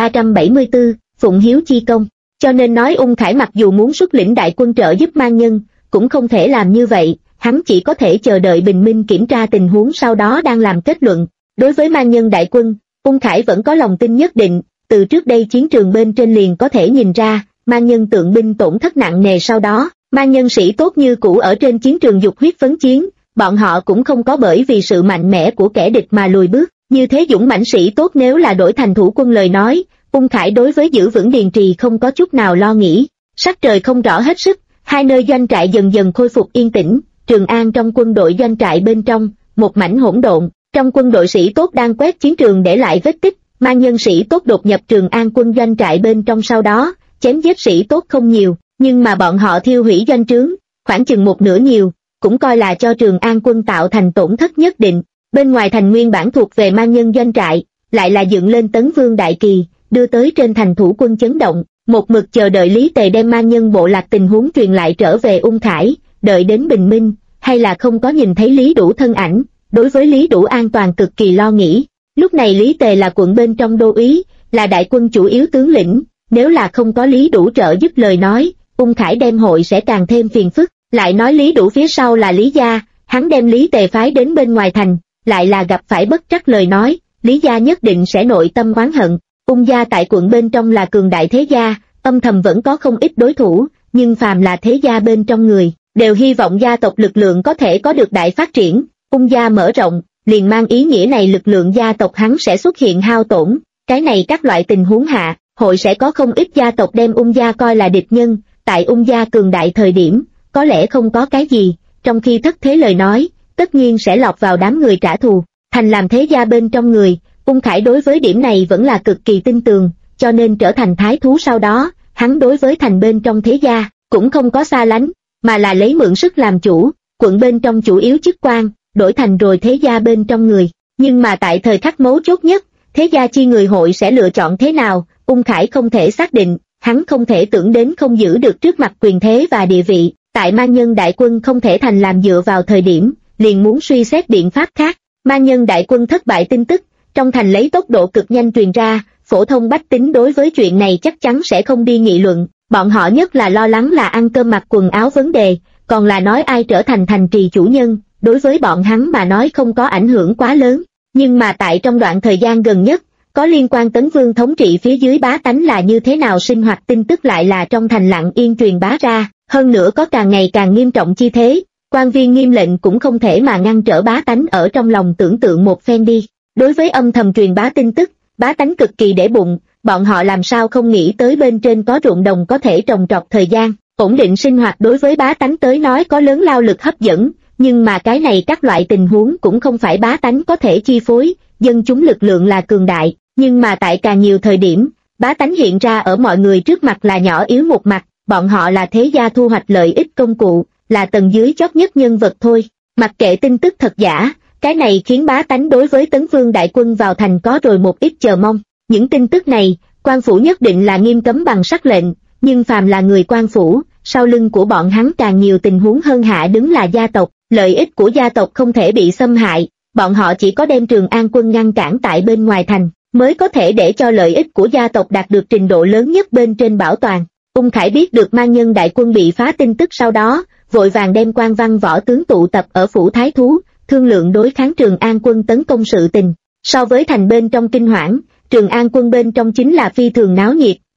2374, Phụng Hiếu Chi Công. Cho nên nói Ung Khải mặc dù muốn xuất lĩnh đại quân trợ giúp man nhân, cũng không thể làm như vậy, hắn chỉ có thể chờ đợi bình minh kiểm tra tình huống sau đó đang làm kết luận. Đối với man nhân đại quân, Ung Khải vẫn có lòng tin nhất định, từ trước đây chiến trường bên trên liền có thể nhìn ra, man nhân tượng binh tổn thất nặng nề sau đó, man nhân sĩ tốt như cũ ở trên chiến trường dục huyết phấn chiến, bọn họ cũng không có bởi vì sự mạnh mẽ của kẻ địch mà lùi bước, như thế dũng mãnh sĩ tốt nếu là đổi thành thủ quân lời nói, Ung Khải đối với giữ vững Điền Trì không có chút nào lo nghĩ. Sắc trời không rõ hết sức, hai nơi doanh trại dần dần khôi phục yên tĩnh, Trường An trong quân đội doanh trại bên trong, một mảnh hỗn độn, trong quân đội sĩ tốt đang quét chiến trường để lại vết tích, man nhân sĩ tốt đột nhập Trường An quân doanh trại bên trong sau đó, chém giết sĩ tốt không nhiều, nhưng mà bọn họ thiêu hủy doanh trướng, khoảng chừng một nửa nhiều, cũng coi là cho Trường An quân tạo thành tổn thất nhất định. Bên ngoài thành nguyên bản thuộc về man nhân doanh trại, lại là dựng lên Tấn Vương đại kỳ, đưa tới trên thành thủ quân chấn động, một mực chờ đợi Lý Tề đem man nhân bộ lạc tình huống truyền lại trở về Ung Khải, đợi đến bình minh, hay là không có nhìn thấy Lý Đủ thân ảnh, đối với Lý Đủ an toàn cực kỳ lo nghĩ. Lúc này Lý Tề là quận bên trong đô úy, là đại quân chủ yếu tướng lĩnh, nếu là không có Lý Đủ trợ giúp lời nói, Ung Khải đem hội sẽ càng thêm phiền phức, lại nói Lý Đủ phía sau là Lý Gia, hắn đem Lý Tề phái đến bên ngoài thành, lại là gặp phải bất trắc lời nói, Lý Gia nhất định sẽ nội tâm oán hận. Ung gia tại quận bên trong là cường đại thế gia, âm thầm vẫn có không ít đối thủ, nhưng phàm là thế gia bên trong người, đều hy vọng gia tộc lực lượng có thể có được đại phát triển. Ung gia mở rộng, liền mang ý nghĩa này lực lượng gia tộc hắn sẽ xuất hiện hao tổn, cái này các loại tình huống hạ, hội sẽ có không ít gia tộc đem Ung gia coi là địch nhân, tại Ung gia cường đại thời điểm, có lẽ không có cái gì, trong khi thất thế lời nói, tất nhiên sẽ lọt vào đám người trả thù. Thành làm thế gia bên trong người, Ung Khải đối với điểm này vẫn là cực kỳ tin tường, cho nên trở thành thái thú sau đó, hắn đối với thành bên trong thế gia, cũng không có xa lánh, mà là lấy mượn sức làm chủ, quận bên trong chủ yếu chức quan, đổi thành rồi thế gia bên trong người. Nhưng mà tại thời khắc mấu chốt nhất, thế gia chi người hội sẽ lựa chọn thế nào, Ung Khải không thể xác định, hắn không thể tưởng đến không giữ được trước mặt quyền thế và địa vị, tại man nhân đại quân không thể thành làm dựa vào thời điểm, liền muốn suy xét biện pháp khác. Man nhân đại quân thất bại tin tức, trong thành lấy tốc độ cực nhanh truyền ra, phổ thông bách tính đối với chuyện này chắc chắn sẽ không đi nghị luận, bọn họ nhất là lo lắng là ăn cơm mặc quần áo vấn đề, còn là nói ai trở thành thành trì chủ nhân, đối với bọn hắn mà nói không có ảnh hưởng quá lớn. Nhưng mà tại trong đoạn thời gian gần nhất, có liên quan Tấn Vương thống trị phía dưới bá tánh là như thế nào sinh hoạt tin tức lại là trong thành lặng yên truyền bá ra, hơn nữa có càng ngày càng nghiêm trọng chi thế. Quan viên nghiêm lệnh cũng không thể mà ngăn trở bá tánh ở trong lòng tưởng tượng một phen đi. Đối với âm thầm truyền bá tin tức, bá tánh cực kỳ để bụng, bọn họ làm sao không nghĩ tới bên trên có ruộng đồng có thể trồng trọt thời gian, ổn định sinh hoạt đối với bá tánh tới nói có lớn lao lực hấp dẫn, nhưng mà cái này các loại tình huống cũng không phải bá tánh có thể chi phối, dân chúng lực lượng là cường đại, nhưng mà tại càng nhiều thời điểm, bá tánh hiện ra ở mọi người trước mặt là nhỏ yếu một mặt, bọn họ là thế gia thu hoạch lợi ích công cụ, là tầng dưới chót nhất nhân vật thôi. Mặc kệ tin tức thật giả, cái này khiến bá tánh đối với Tấn Vương đại quân vào thành có rồi một ít chờ mong. Những tin tức này, quan phủ nhất định là nghiêm cấm bằng sắc lệnh, nhưng phàm là người quan phủ, sau lưng của bọn hắn càng nhiều tình huống hơn hạ đứng là gia tộc, lợi ích của gia tộc không thể bị xâm hại, bọn họ chỉ có đem Trường An quân ngăn cản tại bên ngoài thành, mới có thể để cho lợi ích của gia tộc đạt được trình độ lớn nhất bên trên bảo toàn. Ung Khải biết được man nhân đại quân bị phá tin tức sau đó, vội vàng đem quan văn võ tướng tụ tập ở phủ thái thú, thương lượng đối kháng Trường An quân tấn công sự tình. So với thành bên trong kinh hoảng, Trường An quân bên trong chính là phi thường náo nhiệt,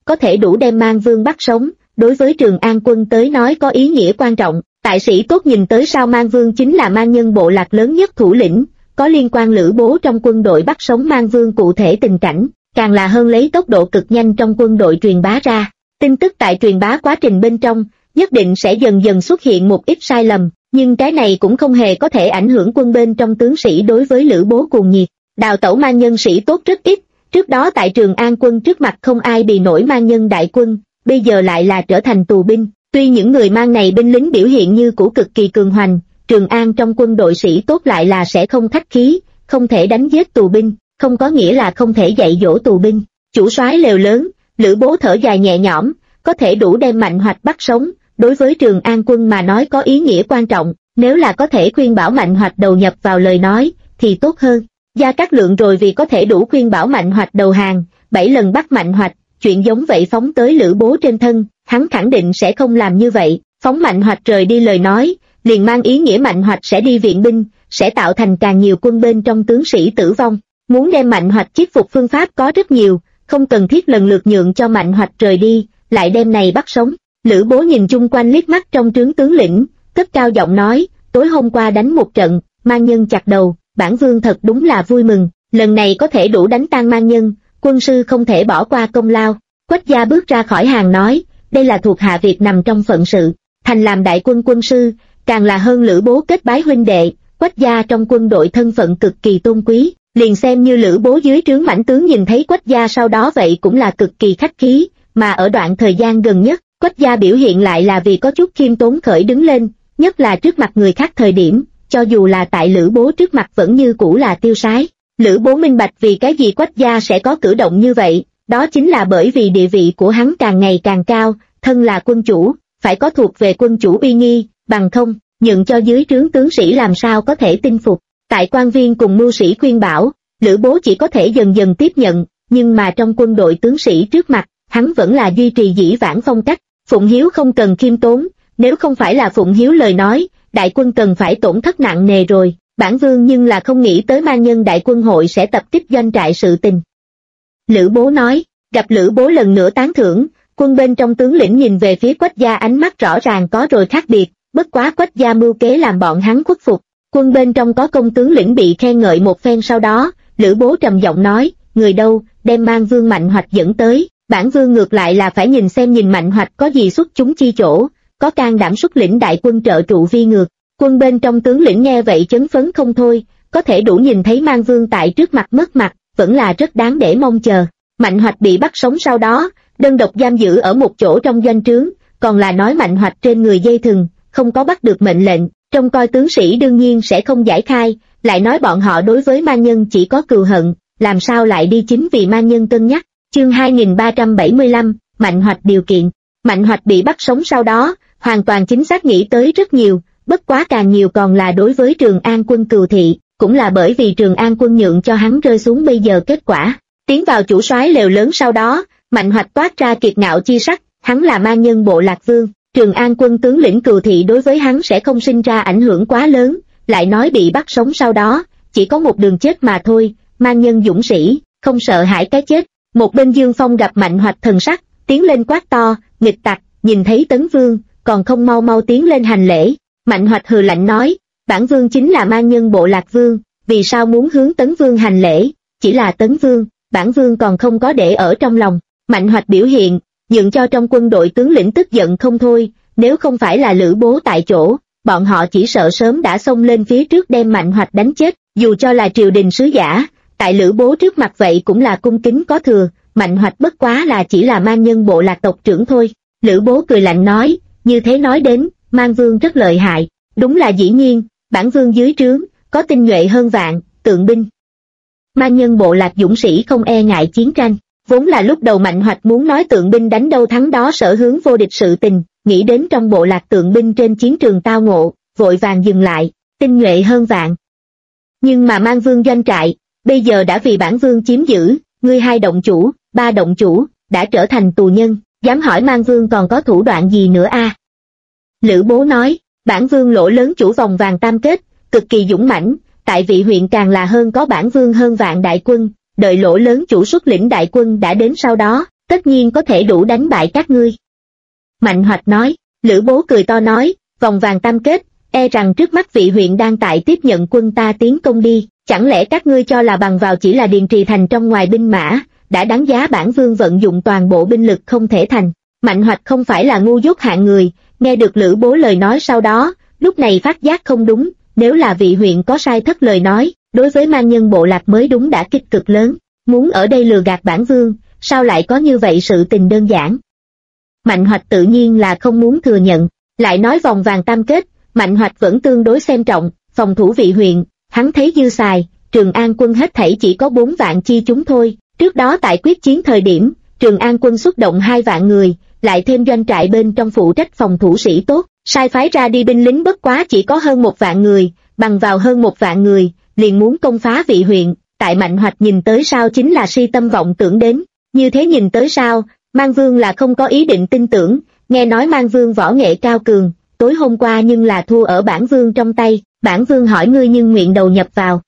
có thể đủ đem Mang Vương bắt sống, đối với Trường An quân tới nói có ý nghĩa quan trọng. Tại sĩ tốt nhìn tới sao Mang Vương chính là mang nhân bộ lạc lớn nhất thủ lĩnh, có liên quan Lữ Bố trong quân đội bắt sống Mang Vương cụ thể tình cảnh, càng là hơn lấy tốc độ cực nhanh trong quân đội truyền bá ra. Tin tức tại truyền bá quá trình bên trong, nhất định sẽ dần dần xuất hiện một ít sai lầm, nhưng cái này cũng không hề có thể ảnh hưởng quân bên trong tướng sĩ đối với Lữ Bố cuồng nhiệt. Đào tẩu mang nhân sĩ tốt rất ít, trước đó tại Trường An quân trước mặt không ai bì nổi mang nhân đại quân, bây giờ lại là trở thành tù binh. Tuy những người mang này binh lính biểu hiện như cũ cực kỳ cường hoành, Trường An trong quân đội sĩ tốt lại là sẽ không khách khí, không thể đánh giết tù binh, không có nghĩa là không thể dạy dỗ tù binh. Chủ soái lều lớn, Lữ Bố thở dài nhẹ nhõm, có thể đủ đem Mạnh Hoạch bắt sống, đối với Trường An quân mà nói có ý nghĩa quan trọng, nếu là có thể khuyên bảo Mạnh Hoạch đầu nhập vào lời nói, thì tốt hơn. Gia Cát Lượng rồi vì có thể đủ khuyên bảo Mạnh Hoạch đầu hàng, 7 lần bắt Mạnh Hoạch, chuyện giống vậy phóng tới Lữ Bố trên thân, hắn khẳng định sẽ không làm như vậy. Phóng Mạnh Hoạch rời đi lời nói, liền mang ý nghĩa Mạnh Hoạch sẽ đi viện binh, sẽ tạo thành càng nhiều quân bên trong tướng sĩ tử vong. Muốn đem Mạnh Hoạch chiết phục phương pháp có rất nhiều, không cần thiết lần lượt nhượng cho Mạnh Hoạch rời đi, lại đem này bắt sống. Lữ Bố nhìn chung quanh liếc mắt trong trướng tướng lĩnh, cất cao giọng nói, tối hôm qua đánh một trận, mang nhân chặt đầu, bản vương thật đúng là vui mừng, lần này có thể đủ đánh tan mang nhân, quân sư không thể bỏ qua công lao. Quách Gia bước ra khỏi hàng nói, đây là thuộc hạ việc nằm trong phận sự, thành làm đại quân quân sư, càng là hơn Lữ Bố kết bái huynh đệ. Quách Gia trong quân đội thân phận cực kỳ tôn quý, liền xem như Lữ Bố dưới trướng mãnh tướng nhìn thấy Quách Gia sau đó vậy cũng là cực kỳ khách khí, mà ở đoạn thời gian gần nhất, Quách Gia biểu hiện lại là vì có chút khiêm tốn khởi đứng lên, nhất là trước mặt người khác thời điểm, cho dù là tại Lữ Bố trước mặt vẫn như cũ là tiêu sái. Lữ Bố minh bạch vì cái gì Quách Gia sẽ có cử động như vậy, đó chính là bởi vì địa vị của hắn càng ngày càng cao, thân là quân chủ, phải có thuộc về quân chủ uy nghi, bằng không, nhượng cho dưới trướng tướng sĩ làm sao có thể tin phục. Tại quan viên cùng mưu sĩ khuyên bảo, Lữ Bố chỉ có thể dần dần tiếp nhận, nhưng mà trong quân đội tướng sĩ trước mặt, hắn vẫn là duy trì dĩ vãng phong cách. Phụng Hiếu không cần khiêm tốn, nếu không phải là Phụng Hiếu lời nói, đại quân cần phải tổn thất nặng nề rồi, bản vương nhưng là không nghĩ tới mang nhân đại quân hội sẽ tập kích doanh trại sự tình. Lữ Bố nói, gặp Lữ Bố lần nữa tán thưởng, quân bên trong tướng lĩnh nhìn về phía Quách Gia ánh mắt rõ ràng có rồi khác biệt, bất quá Quách Gia mưu kế làm bọn hắn khuất phục. Quân bên trong có công tướng lĩnh bị khen ngợi một phen sau đó, Lữ Bố trầm giọng nói, người đâu, đem mang vương Mạnh Hoạch dẫn tới, bản vương ngược lại là phải nhìn xem nhìn Mạnh Hoạch có gì xuất chúng chi chỗ, có can đảm xuất lĩnh đại quân trợ trụ vi ngược. Quân bên trong tướng lĩnh nghe vậy chấn phấn không thôi, có thể đủ nhìn thấy mang vương tại trước mặt mất mặt, vẫn là rất đáng để mong chờ. Mạnh Hoạch bị bắt sống sau đó, đơn độc giam giữ ở một chỗ trong doanh trướng, còn là nói Mạnh Hoạch trên người dây thừng, không có bắt được mệnh lệnh, trông coi tướng sĩ đương nhiên sẽ không giải khai, lại nói bọn họ đối với mang nhân chỉ có cừu hận, làm sao lại đi chính vì mang nhân cân nhắc. Chương 2375, Mạnh Hoạch điều kiện. Mạnh Hoạch bị bắt sống sau đó, hoàn toàn chính xác nghĩ tới rất nhiều, bất quá càng nhiều còn là đối với Trường An quân cừu thị, cũng là bởi vì Trường An quân nhượng cho hắn rơi xuống bây giờ kết quả. Tiến vào chủ soái lều lớn sau đó, Mạnh Hoạch toát ra kiệt ngạo chi sắc, hắn là mang nhân bộ lạc vương, Trường An quân tướng lĩnh cừu thị đối với hắn sẽ không sinh ra ảnh hưởng quá lớn, lại nói bị bắt sống sau đó, chỉ có một đường chết mà thôi, mang nhân dũng sĩ, không sợ hãi cái chết. Một bên Dương Phong gặp Mạnh Hoạch thần sắc, tiến lên quát to, nghịch tặc, nhìn thấy Tấn Vương, còn không mau mau tiến lên hành lễ. Mạnh Hoạch hừ lạnh nói, bản vương chính là mang nhân bộ lạc vương, vì sao muốn hướng Tấn Vương hành lễ, chỉ là Tấn Vương, bản vương còn không có để ở trong lòng. Mạnh Hoạch biểu hiện, nhượng cho trong quân đội tướng lĩnh tức giận không thôi, nếu không phải là Lữ Bố tại chỗ, bọn họ chỉ sợ sớm đã xông lên phía trước đem Mạnh Hoạch đánh chết, dù cho là triều đình sứ giả, tại Lữ Bố trước mặt vậy cũng là cung kính có thừa, Mạnh Hoạch bất quá là chỉ là mang nhân bộ lạc tộc trưởng thôi. Lữ Bố cười lạnh nói, như thế nói đến, mang vương rất lợi hại, đúng là dĩ nhiên, bản vương dưới trướng, có tinh nhuệ hơn vạn, tượng binh. Mang nhân bộ lạc dũng sĩ không e ngại chiến tranh, vốn là lúc đầu Mạnh Hoạch muốn nói tượng binh đánh đâu thắng đó sở hướng vô địch sự tình, nghĩ đến trong bộ lạc tượng binh trên chiến trường tao ngộ, vội vàng dừng lại, tinh nhuệ hơn vạn. Nhưng mà mang vương doanh trại, bây giờ đã vì bản vương chiếm giữ, ngươi 2 động chủ, 3 động chủ, đã trở thành tù nhân, dám hỏi mang vương còn có thủ đoạn gì nữa a? Lữ Bố nói, bản vương lỗ lớn chủ vòng vàng tam kết, cực kỳ dũng mãnh, tại vị huyện càng là hơn có bản vương hơn vạn đại quân, đợi lỗ lớn chủ xuất lĩnh đại quân đã đến sau đó, tất nhiên có thể đủ đánh bại các ngươi. Mạnh Hoạch nói. Lữ Bố cười to nói, vòng vàng tam kết, e rằng trước mắt vị huyện đang tại tiếp nhận quân ta tiến công đi, chẳng lẽ các ngươi cho là bằng vào chỉ là điền trì thành trong ngoài binh mã, đã đáng giá bản vương vận dụng toàn bộ binh lực không thể thành. Mạnh Hoạch không phải là ngu dốt hạng người, nghe được Lữ Bố lời nói sau đó, lúc này phát giác không đúng, nếu là vị huyện có sai thất lời nói, đối với man nhân bộ lạc mới đúng đã kích cực lớn, muốn ở đây lừa gạt bản vương, sao lại có như vậy sự tình đơn giản. Mạnh Hoạch tự nhiên là không muốn thừa nhận, lại nói vòng vàng tam kết, Mạnh Hoạch vẫn tương đối xem trọng, phòng thủ vị huyện, hắn thấy dư xài, Trường An quân hết thảy chỉ có 4 vạn chi chúng thôi, trước đó tại quyết chiến thời điểm, Trường An quân xuất động 2 vạn người, lại thêm doanh trại bên trong phụ trách phòng thủ sĩ tốt, sai phái ra đi binh lính bất quá chỉ có hơn 1 vạn người, bằng vào hơn 1 vạn người, liền muốn công phá vị huyện, tại Mạnh Hoạch nhìn tới sao chính là si tâm vọng tưởng đến, như thế nhìn tới sao, Mang Vương là không có ý định tin tưởng, nghe nói Mang Vương võ nghệ cao cường, tối hôm qua nhưng là thua ở bản vương trong tay, bản vương hỏi ngươi nhưng nguyện đầu nhập vào.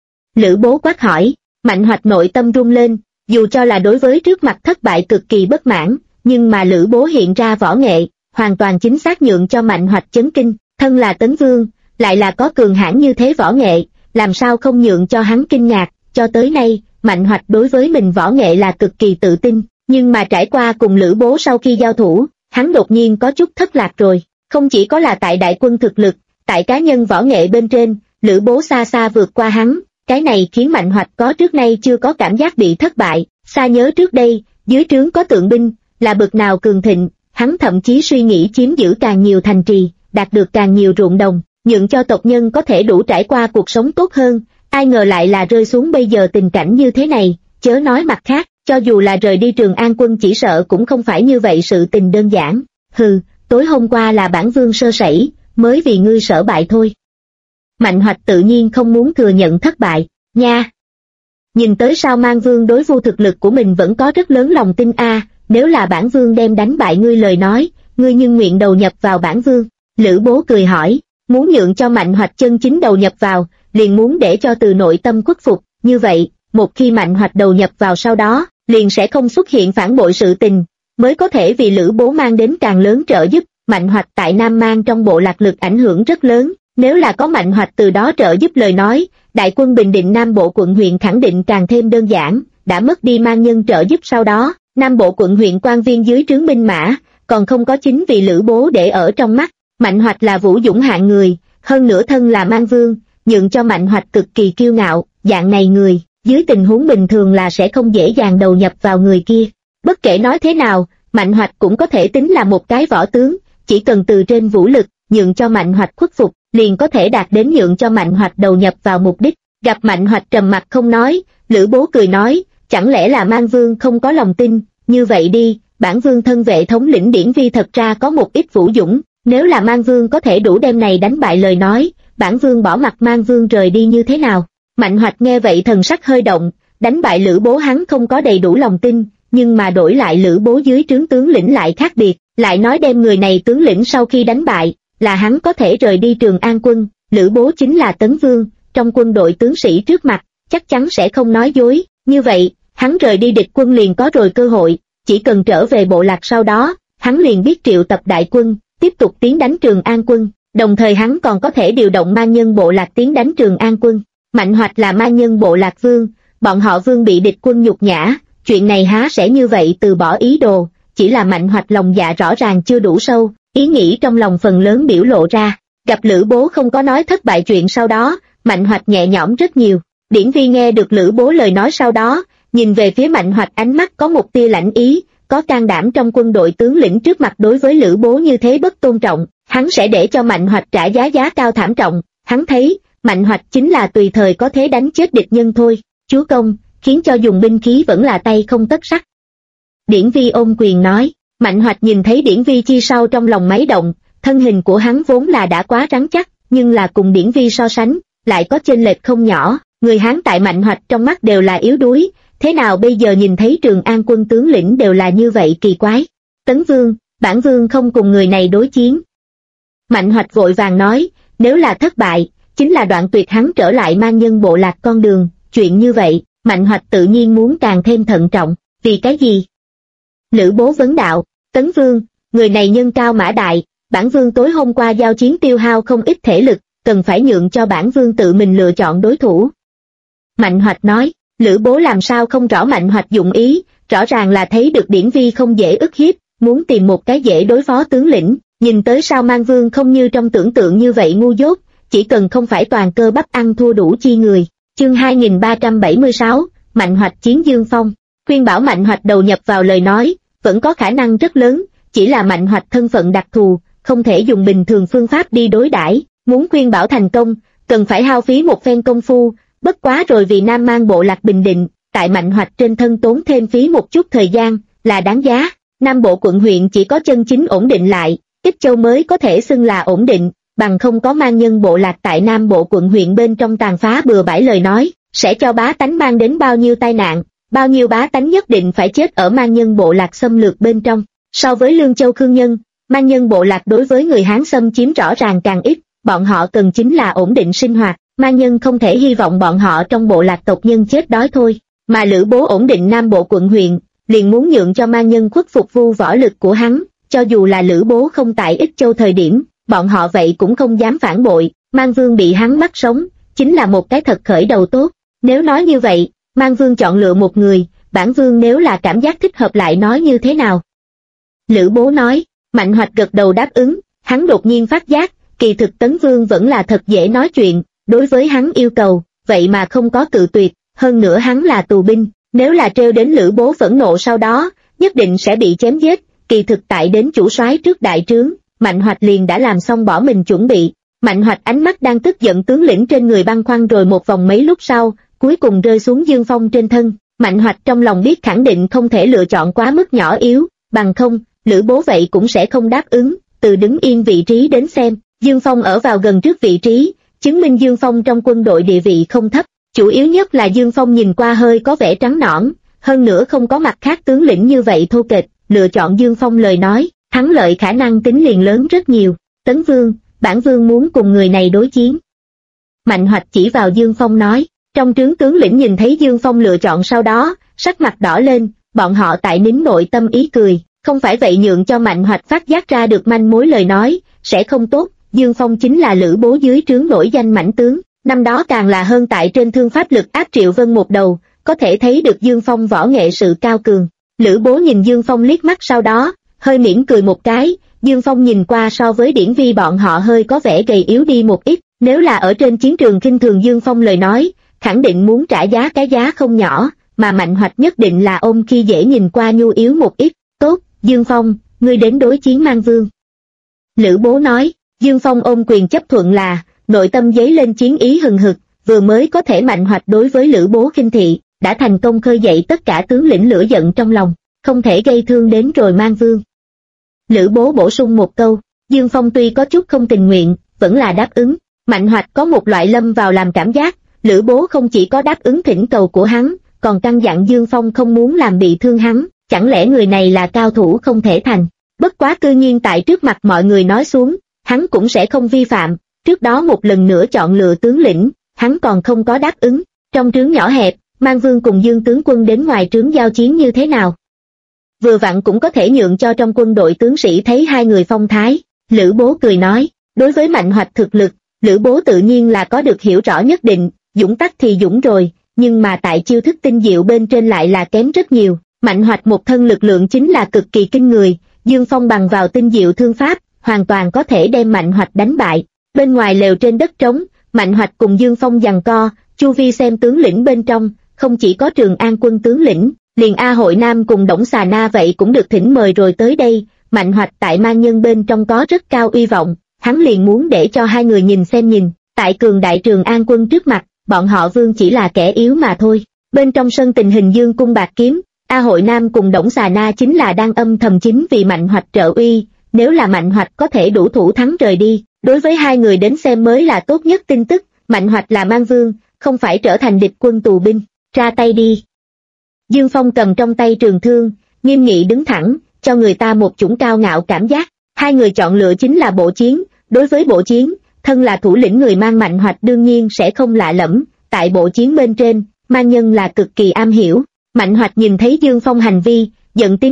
Lữ Bố quát hỏi, Mạnh Hoạch nội tâm rung lên, dù cho là đối với trước mặt thất bại cực kỳ bất mãn, nhưng mà Lữ Bố hiện ra võ nghệ, hoàn toàn chính xác nhượng cho Mạnh Hoạch chấn kinh, thân là Tấn Vương, lại là có cường hãn như thế võ nghệ, làm sao không nhượng cho hắn kinh ngạc, cho tới nay, Mạnh Hoạch đối với mình võ nghệ là cực kỳ tự tin, nhưng mà trải qua cùng Lữ Bố sau khi giao thủ, hắn đột nhiên có chút thất lạc rồi, không chỉ có là tại đại quân thực lực, tại cá nhân võ nghệ bên trên, Lữ Bố xa xa vượt qua hắn, cái này khiến Mạnh Hoạch có trước nay chưa có cảm giác bị thất bại, xa nhớ trước đây, dưới trướng có tượng binh, là bực nào cường thịnh, hắn thậm chí suy nghĩ chiếm giữ càng nhiều thành trì, đạt được càng nhiều ruộng đồng, nhượng cho tộc nhân có thể đủ trải qua cuộc sống tốt hơn, ai ngờ lại là rơi xuống bây giờ tình cảnh như thế này, chớ nói mặt khác, cho dù là rời đi Trường An quân chỉ sợ cũng không phải như vậy sự tình đơn giản, hừ, tối hôm qua là bản vương sơ sẩy, mới vì ngươi sở bại thôi. Mạnh Hoạch tự nhiên không muốn thừa nhận thất bại, nha. Nhìn tới sao Mang Vương đối vu thực lực của mình vẫn có rất lớn lòng tin a, nếu là bản vương đem đánh bại ngươi lời nói, ngươi nhưng nguyện đầu nhập vào bản vương. Lữ Bố cười hỏi, muốn nhượng cho Mạnh Hoạch chân chính đầu nhập vào, liền muốn để cho từ nội tâm khuất phục, như vậy, một khi Mạnh Hoạch đầu nhập vào sau đó, liền sẽ không xuất hiện phản bội sự tình, mới có thể vì Lữ Bố mang đến càng lớn trợ giúp. Mạnh Hoạch tại Nam Mang trong bộ lạc lực ảnh hưởng rất lớn, nếu là có Mạnh Hoạch từ đó trợ giúp lời nói, đại quân bình định Nam Bộ quận huyện khẳng định càng thêm đơn giản, đã mất đi Mang nhân trợ giúp sau đó, Nam Bộ quận huyện quan viên dưới trướng binh mã, còn không có chính vì Lữ Bố để ở trong mắt. Mạnh Hoạch là vũ dũng hạng người, hơn nữa thân là Mang Vương, nhượng cho Mạnh Hoạch cực kỳ kiêu ngạo, dạng này người, dưới tình huống bình thường là sẽ không dễ dàng đầu nhập vào người kia. Bất kể nói thế nào, Mạnh Hoạch cũng có thể tính là một cái võ tướng, chỉ cần từ trên vũ lực, nhượng cho Mạnh Hoạch khuất phục, liền có thể đạt đến nhượng cho Mạnh Hoạch đầu nhập vào mục đích. Gặp Mạnh Hoạch trầm mặc không nói, Lữ Bố cười nói, chẳng lẽ là Mang Vương không có lòng tin, như vậy đi, bản vương thân vệ thống lĩnh Điển Vi thật ra có một ít vũ dũng, nếu là Mang Vương có thể đủ đem này đánh bại lời nói, bản vương bỏ mặc Mang Vương rời đi như thế nào. Mạnh Hoạch nghe vậy thần sắc hơi động, đánh bại Lữ Bố hắn không có đầy đủ lòng tin, nhưng mà đổi lại Lữ Bố dưới trướng tướng lĩnh lại khác biệt, lại nói đem người này tướng lĩnh sau khi đánh bại, là hắn có thể rời đi Trường An quân, Lữ Bố chính là Tấn Vương, trong quân đội tướng sĩ trước mặt, chắc chắn sẽ không nói dối, như vậy, hắn rời đi địch quân liền có rồi cơ hội, chỉ cần trở về bộ lạc sau đó, hắn liền biết triệu tập đại quân, tiếp tục tiến đánh Trường An quân, đồng thời hắn còn có thể điều động man nhân bộ lạc tiến đánh Trường An quân. Mạnh Hoạch là man nhân bộ lạc vương, bọn họ vương bị địch quân nhục nhã, chuyện này há sẽ như vậy từ bỏ ý đồ, chỉ là Mạnh Hoạch lòng dạ rõ ràng chưa đủ sâu, ý nghĩ trong lòng phần lớn biểu lộ ra. Gặp Lữ Bố không có nói thất bại chuyện sau đó, Mạnh Hoạch nhẹ nhõm rất nhiều. Điển Vi nghe được Lữ Bố lời nói sau đó, nhìn về phía Mạnh Hoạch ánh mắt có một tia lãnh ý, có can đảm trong quân đội tướng lĩnh trước mặt đối với Lữ Bố như thế bất tôn trọng, hắn sẽ để cho Mạnh Hoạch trả giá cao thảm trọng, hắn thấy, Mạnh Hoạch chính là tùy thời có thế đánh chết địch nhân thôi, chúa công, khiến cho dùng binh khí vẫn là tay không tất sắt. Điển Vi ôm quyền nói, Mạnh Hoạch nhìn thấy Điển Vi chi sau trong lòng máy động, thân hình của hắn vốn là đã quá rắn chắc, nhưng là cùng Điển Vi so sánh, lại có chênh lệch không nhỏ, người Hán tại Mạnh Hoạch trong mắt đều là yếu đuối, thế nào bây giờ nhìn thấy Trường An quân tướng lĩnh đều là như vậy kỳ quái. Tấn Vương, bản vương không cùng người này đối chiến. Mạnh Hoạch vội vàng nói, nếu là thất bại, chính là đoạn tuyệt hắn trở lại man nhân bộ lạc con đường, chuyện như vậy, Mạnh Hoạch tự nhiên muốn càng thêm thận trọng, vì cái gì? Lữ Bố vấn đạo, Tấn Vương, người này nhân cao mã đại, bản vương tối hôm qua giao chiến tiêu hao không ít thể lực, cần phải nhượng cho bản vương tự mình lựa chọn đối thủ. Mạnh Hoạch nói, Lữ Bố làm sao không rõ Mạnh Hoạch dụng ý, rõ ràng là thấy được Điển Vi không dễ ức hiếp, muốn tìm một cái dễ đối phó tướng lĩnh, nhìn tới sao Mang Vương không như trong tưởng tượng như vậy ngu dốt, chỉ cần không phải toàn cơ bắp ăn thua đủ chi người. Chương 2376, Mạnh Hoạch chiến Dương Phong. Khuyên bảo Mạnh Hoạch đầu nhập vào lời nói, vẫn có khả năng rất lớn, chỉ là Mạnh Hoạch thân phận đặc thù, không thể dùng bình thường phương pháp đi đối đãi, muốn khuyên bảo thành công, cần phải hao phí một phen công phu, bất quá rồi vì Nam Mang bộ lạc bình định, tại Mạnh Hoạch trên thân tốn thêm phí một chút thời gian, là đáng giá. Nam bộ quận huyện chỉ có chân chính ổn định lại, Ích Châu mới có thể xưng là ổn định, bằng không có mang nhân bộ lạc tại Nam bộ quận huyện bên trong tàn phá bừa bãi lời nói, sẽ cho bá tánh mang đến bao nhiêu tai nạn, bao nhiêu bá tánh nhất định phải chết ở mang nhân bộ lạc xâm lược bên trong. So với Lương Châu Khương nhân, mang nhân bộ lạc đối với người Hán xâm chiếm rõ ràng càng ít, bọn họ cần chính là ổn định sinh hoạt, mang nhân không thể hy vọng bọn họ trong bộ lạc tộc nhân chết đói thôi, mà Lữ Bố ổn định Nam bộ quận huyện, liền muốn nhượng cho mang nhân khuất phục vu võ lực của hắn, cho dù là Lữ Bố không tại Ích Châu thời điểm, bọn họ vậy cũng không dám phản bội, Mang Vương bị hắn bắt sống, chính là một cái thật khởi đầu tốt. Nếu nói như vậy, Mang Vương chọn lựa một người, bản Vương nếu là cảm giác thích hợp lại nói như thế nào? Lữ Bố nói. Mạnh Hoạch gật đầu đáp ứng, hắn đột nhiên phát giác, kỳ thực Tấn Vương vẫn là thật dễ nói chuyện, đối với hắn yêu cầu, vậy mà không có cự tuyệt, hơn nữa hắn là tù binh, nếu là trêu đến Lữ Bố phẫn nộ sau đó, nhất định sẽ bị chém giết, kỳ thực tại đến chủ soái trước đại trướng, Mạnh Hoạch liền đã làm xong bỏ mình chuẩn bị. Mạnh Hoạch ánh mắt đang tức giận tướng lĩnh trên người băn khoăn rồi một vòng mấy lúc sau, cuối cùng rơi xuống Dương Phong trên thân. Mạnh Hoạch trong lòng biết khẳng định không thể lựa chọn quá mức nhỏ yếu, bằng không, Lữ Bố vậy cũng sẽ không đáp ứng, từ đứng yên vị trí đến xem, Dương Phong ở vào gần trước vị trí, chứng minh Dương Phong trong quân đội địa vị không thấp, chủ yếu nhất là Dương Phong nhìn qua hơi có vẻ trắng nõn, hơn nữa không có mặt khác tướng lĩnh như vậy thô kệch, lựa chọn Dương Phong lời nói, thắng lợi khả năng tính liền lớn rất nhiều. Tấn Vương, bản Vương muốn cùng người này đối chiến. Mạnh Hoạch chỉ vào Dương Phong nói, trong trướng tướng lĩnh nhìn thấy Dương Phong lựa chọn sau đó, sắc mặt đỏ lên, bọn họ tại nín nội tâm ý cười, không phải vậy nhượng cho Mạnh Hoạch phát giác ra được manh mối lời nói, sẽ không tốt. Dương Phong chính là Lữ Bố dưới trướng nổi danh mãnh tướng, năm đó càng là hơn tại trên thương pháp lực áp Triệu Vân một đầu, có thể thấy được Dương Phong võ nghệ sự cao cường. Lữ Bố nhìn Dương Phong liếc mắt sau đó, hơi mỉm cười một cái, Dương Phong nhìn qua so với Điển Vi bọn họ hơi có vẻ gầy yếu đi một ít, nếu là ở trên chiến trường khinh thường Dương Phong lời nói, khẳng định muốn trả giá cái giá không nhỏ, mà Mạnh Hoạch nhất định là ôm khi dễ nhìn qua nhu yếu một ít. Tốt, Dương Phong, ngươi đến đối chiến Mang Vương. Lữ Bố nói. Dương Phong ôm quyền chấp thuận là, nội tâm dấy lên chiến ý hừng hực, vừa mới có thể Mạnh Hoạch đối với Lữ Bố khinh thị, đã thành công khơi dậy tất cả tướng lĩnh lửa giận trong lòng, không thể gây thương đến rồi Mang Vương. Lữ Bố bổ sung một câu, Dương Phong tuy có chút không tình nguyện, vẫn là đáp ứng. Mạnh Hoạch có một loại lâm vào làm cảm giác, Lữ Bố không chỉ có đáp ứng thỉnh cầu của hắn, còn căn dặn Dương Phong không muốn làm bị thương hắn, chẳng lẽ người này là cao thủ không thể thành. Bất quá cư nhiên tại trước mặt mọi người nói xuống, hắn cũng sẽ không vi phạm, trước đó một lần nữa chọn lựa tướng lĩnh, hắn còn không có đáp ứng. Trong trướng nhỏ hẹp, Mang Vương cùng Dương tướng quân đến ngoài trướng giao chiến như thế nào? Vừa vặn cũng có thể nhượng cho trong quân đội tướng sĩ thấy hai người phong thái. Lữ Bố cười nói, đối với Mạnh Hoạch thực lực, Lữ Bố tự nhiên là có được hiểu rõ nhất định, dũng tắc thì dũng rồi, nhưng mà tại chiêu thức tinh diệu bên trên lại là kém rất nhiều. Mạnh Hoạch một thân lực lượng chính là cực kỳ kinh người, Dương Phong bằng vào tinh diệu thương pháp, hoàn toàn có thể đem Mạnh Hoạch đánh bại. Bên ngoài lều trên đất trống, Mạnh Hoạch cùng Dương Phong giằng co, chu vi xem tướng lĩnh bên trong, không chỉ có Trường An quân tướng lĩnh, liền A Hội Nam cùng Đổng Xà Na vậy cũng được thỉnh mời rồi tới đây. Mạnh Hoạch tại mang nhân bên trong có rất cao uy vọng, hắn liền muốn để cho hai người nhìn xem nhìn, tại cường đại Trường An quân trước mặt, bọn họ Vương chỉ là kẻ yếu mà thôi. Bên trong sân tình hình Dương cung bạc kiếm, A Hội Nam cùng Đổng Xà Na chính là đang âm thầm chính vì Mạnh Hoạch trợ uy, nếu là Mạnh Hoạch có thể đủ thủ thắng rời đi, đối với hai người đến xem mới là tốt nhất tin tức. Mạnh Hoạch là Mang Vương, không phải trở thành địch quân tù binh, ra tay đi. Dương Phong cầm trong tay trường thương, nghiêm nghị đứng thẳng, cho người ta một chủng cao ngạo cảm giác. Hai người chọn lựa chính là bộ chiến, đối với bộ chiến, thân là thủ lĩnh người Mang Mạnh Hoạch đương nhiên sẽ không lạ lẫm, tại bộ chiến bên trên, Mang nhân là cực kỳ am hiểu. Mạnh Hoạch nhìn thấy Dương Phong hành vi, giận tím mặt,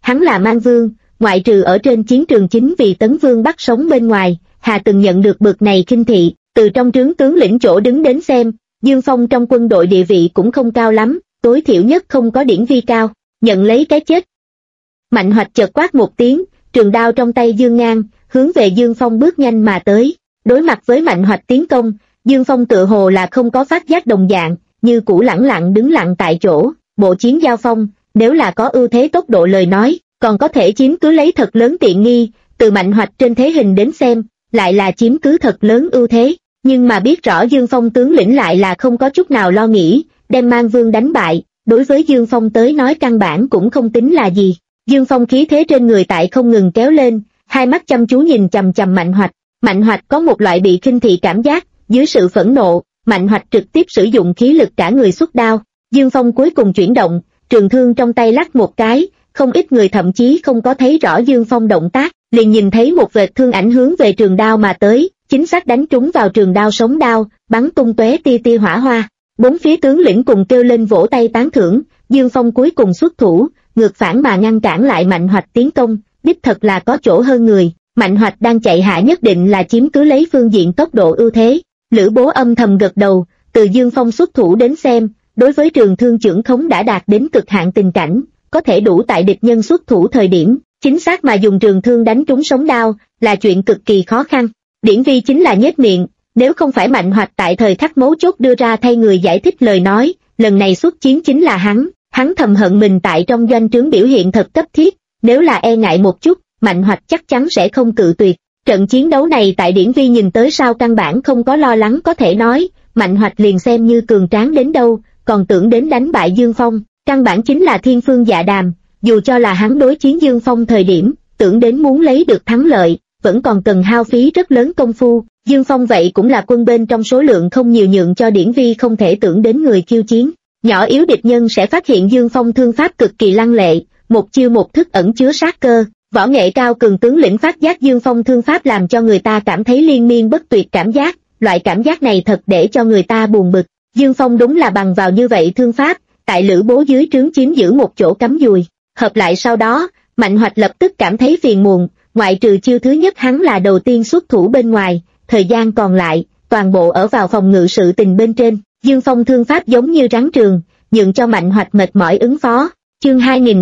hắn là Mang Vương, ngoại trừ ở trên chiến trường chính vì Tấn Vương bắt sống bên ngoài, hà từng nhận được bực này khinh thị. Từ trong trướng tướng lĩnh chỗ đứng đến xem, Dương Phong trong quân đội địa vị cũng không cao lắm, tối thiểu nhất không có điển vi cao, nhận lấy cái chết. Mạnh Hoạch chợt quát một tiếng, trường đao trong tay giương ngang, hướng về Dương Phong bước nhanh mà tới. Đối mặt với Mạnh Hoạch tiến công, Dương Phong tựa hồ là không có phát giác đồng dạng, như cũ lẳng lặng đứng lặng tại chỗ. Bộ chiến giao phong, nếu là có ưu thế tốc độ lời nói, còn có thể chiếm cứ lấy thật lớn tiện nghi. Từ Mạnh Hoạch trên thế hình đến xem, lại là chiếm cứ thật lớn ưu thế. Nhưng mà biết rõ Dương Phong tướng lĩnh lại là không có chút nào lo nghĩ, đem Mang Vương đánh bại, đối với Dương Phong tới nói căn bản cũng không tính là gì. Dương Phong khí thế trên người tại không ngừng kéo lên, hai mắt chăm chú nhìn chằm chằm Mạnh Hoạch. Mạnh Hoạch có một loại bị khinh thị cảm giác, dưới sự phẫn nộ, Mạnh Hoạch trực tiếp sử dụng khí lực cả người xuất đao. Dương Phong cuối cùng chuyển động, trường thương trong tay lắc một cái, không ít người thậm chí không có thấy rõ Dương Phong động tác, liền nhìn thấy một vệt thương ảnh hướng về trường đao mà tới, chính xác đánh trúng vào trường đao sống đao, bắn tung tóe tia tia hỏa hoa. Bốn phía tướng lĩnh cùng kêu lên vỗ tay tán thưởng, Dương Phong cuối cùng xuất thủ, ngược phản mà ngăn cản lại Mạnh Hoạch tiến công, đích thật là có chỗ hơn người. Mạnh Hoạch đang chạy hạ nhất định là chiếm cứ lấy phương diện tốc độ ưu thế. Lữ Bố âm thầm gật đầu, từ Dương Phong xuất thủ đến xem, đối với trường thương chưởng khống đã đạt đến cực hạn tình cảnh, có thể đủ tại địch nhân xuất thủ thời điểm, chính xác mà dùng trường thương đánh trúng sống đao, là chuyện cực kỳ khó khăn. Điển vi chính là nhếch miệng, nếu không phải Mạnh Hoạch tại thời khắc mấu chốt đưa ra thay người giải thích lời nói, lần này xuất chiến chính là hắn thầm hận mình tại trong doanh trướng biểu hiện thật cấp thiết, nếu là e ngại một chút, Mạnh Hoạch chắc chắn sẽ không cự tuyệt. Trận chiến đấu này tại Điển vi nhìn tới sao căn bản không có lo lắng có thể nói, Mạnh Hoạch liền xem như cường tráng đến đâu, còn tưởng đến đánh bại Dương Phong, căn bản chính là thiên phương dạ đàm, dù cho là hắn đối chiến Dương Phong thời điểm, tưởng đến muốn lấy được thắng lợi, vẫn còn cần hao phí rất lớn công phu. Dương Phong vậy cũng là quân bên trong số lượng không nhiều nhượng cho Điển vi không thể tưởng đến người khiêu chiến. Nhỏ yếu địch nhân sẽ phát hiện Dương Phong thương pháp cực kỳ lăng lệ, một chiêu một thức ẩn chứa sát cơ. Võ nghệ cao cường tướng lĩnh phát giác Dương Phong thương pháp làm cho người ta cảm thấy liên miên bất tuyệt cảm giác, loại cảm giác này thật để cho người ta buồn bực. Dương Phong đúng là bằng vào như vậy thương pháp, tại Lữ Bố dưới trướng chiếm giữ một chỗ cắm dùi. Hợp lại sau đó, Mạnh Hoạch lập tức cảm thấy phiền muộn, ngoại trừ chiêu thứ nhất hắn là đầu tiên xuất thủ bên ngoài, thời gian còn lại, toàn bộ ở vào phòng ngự sự tình bên trên. Dương Phong thương pháp giống như rắn trường, nhượng cho Mạnh Hoạch mệt mỏi ứng phó. Chương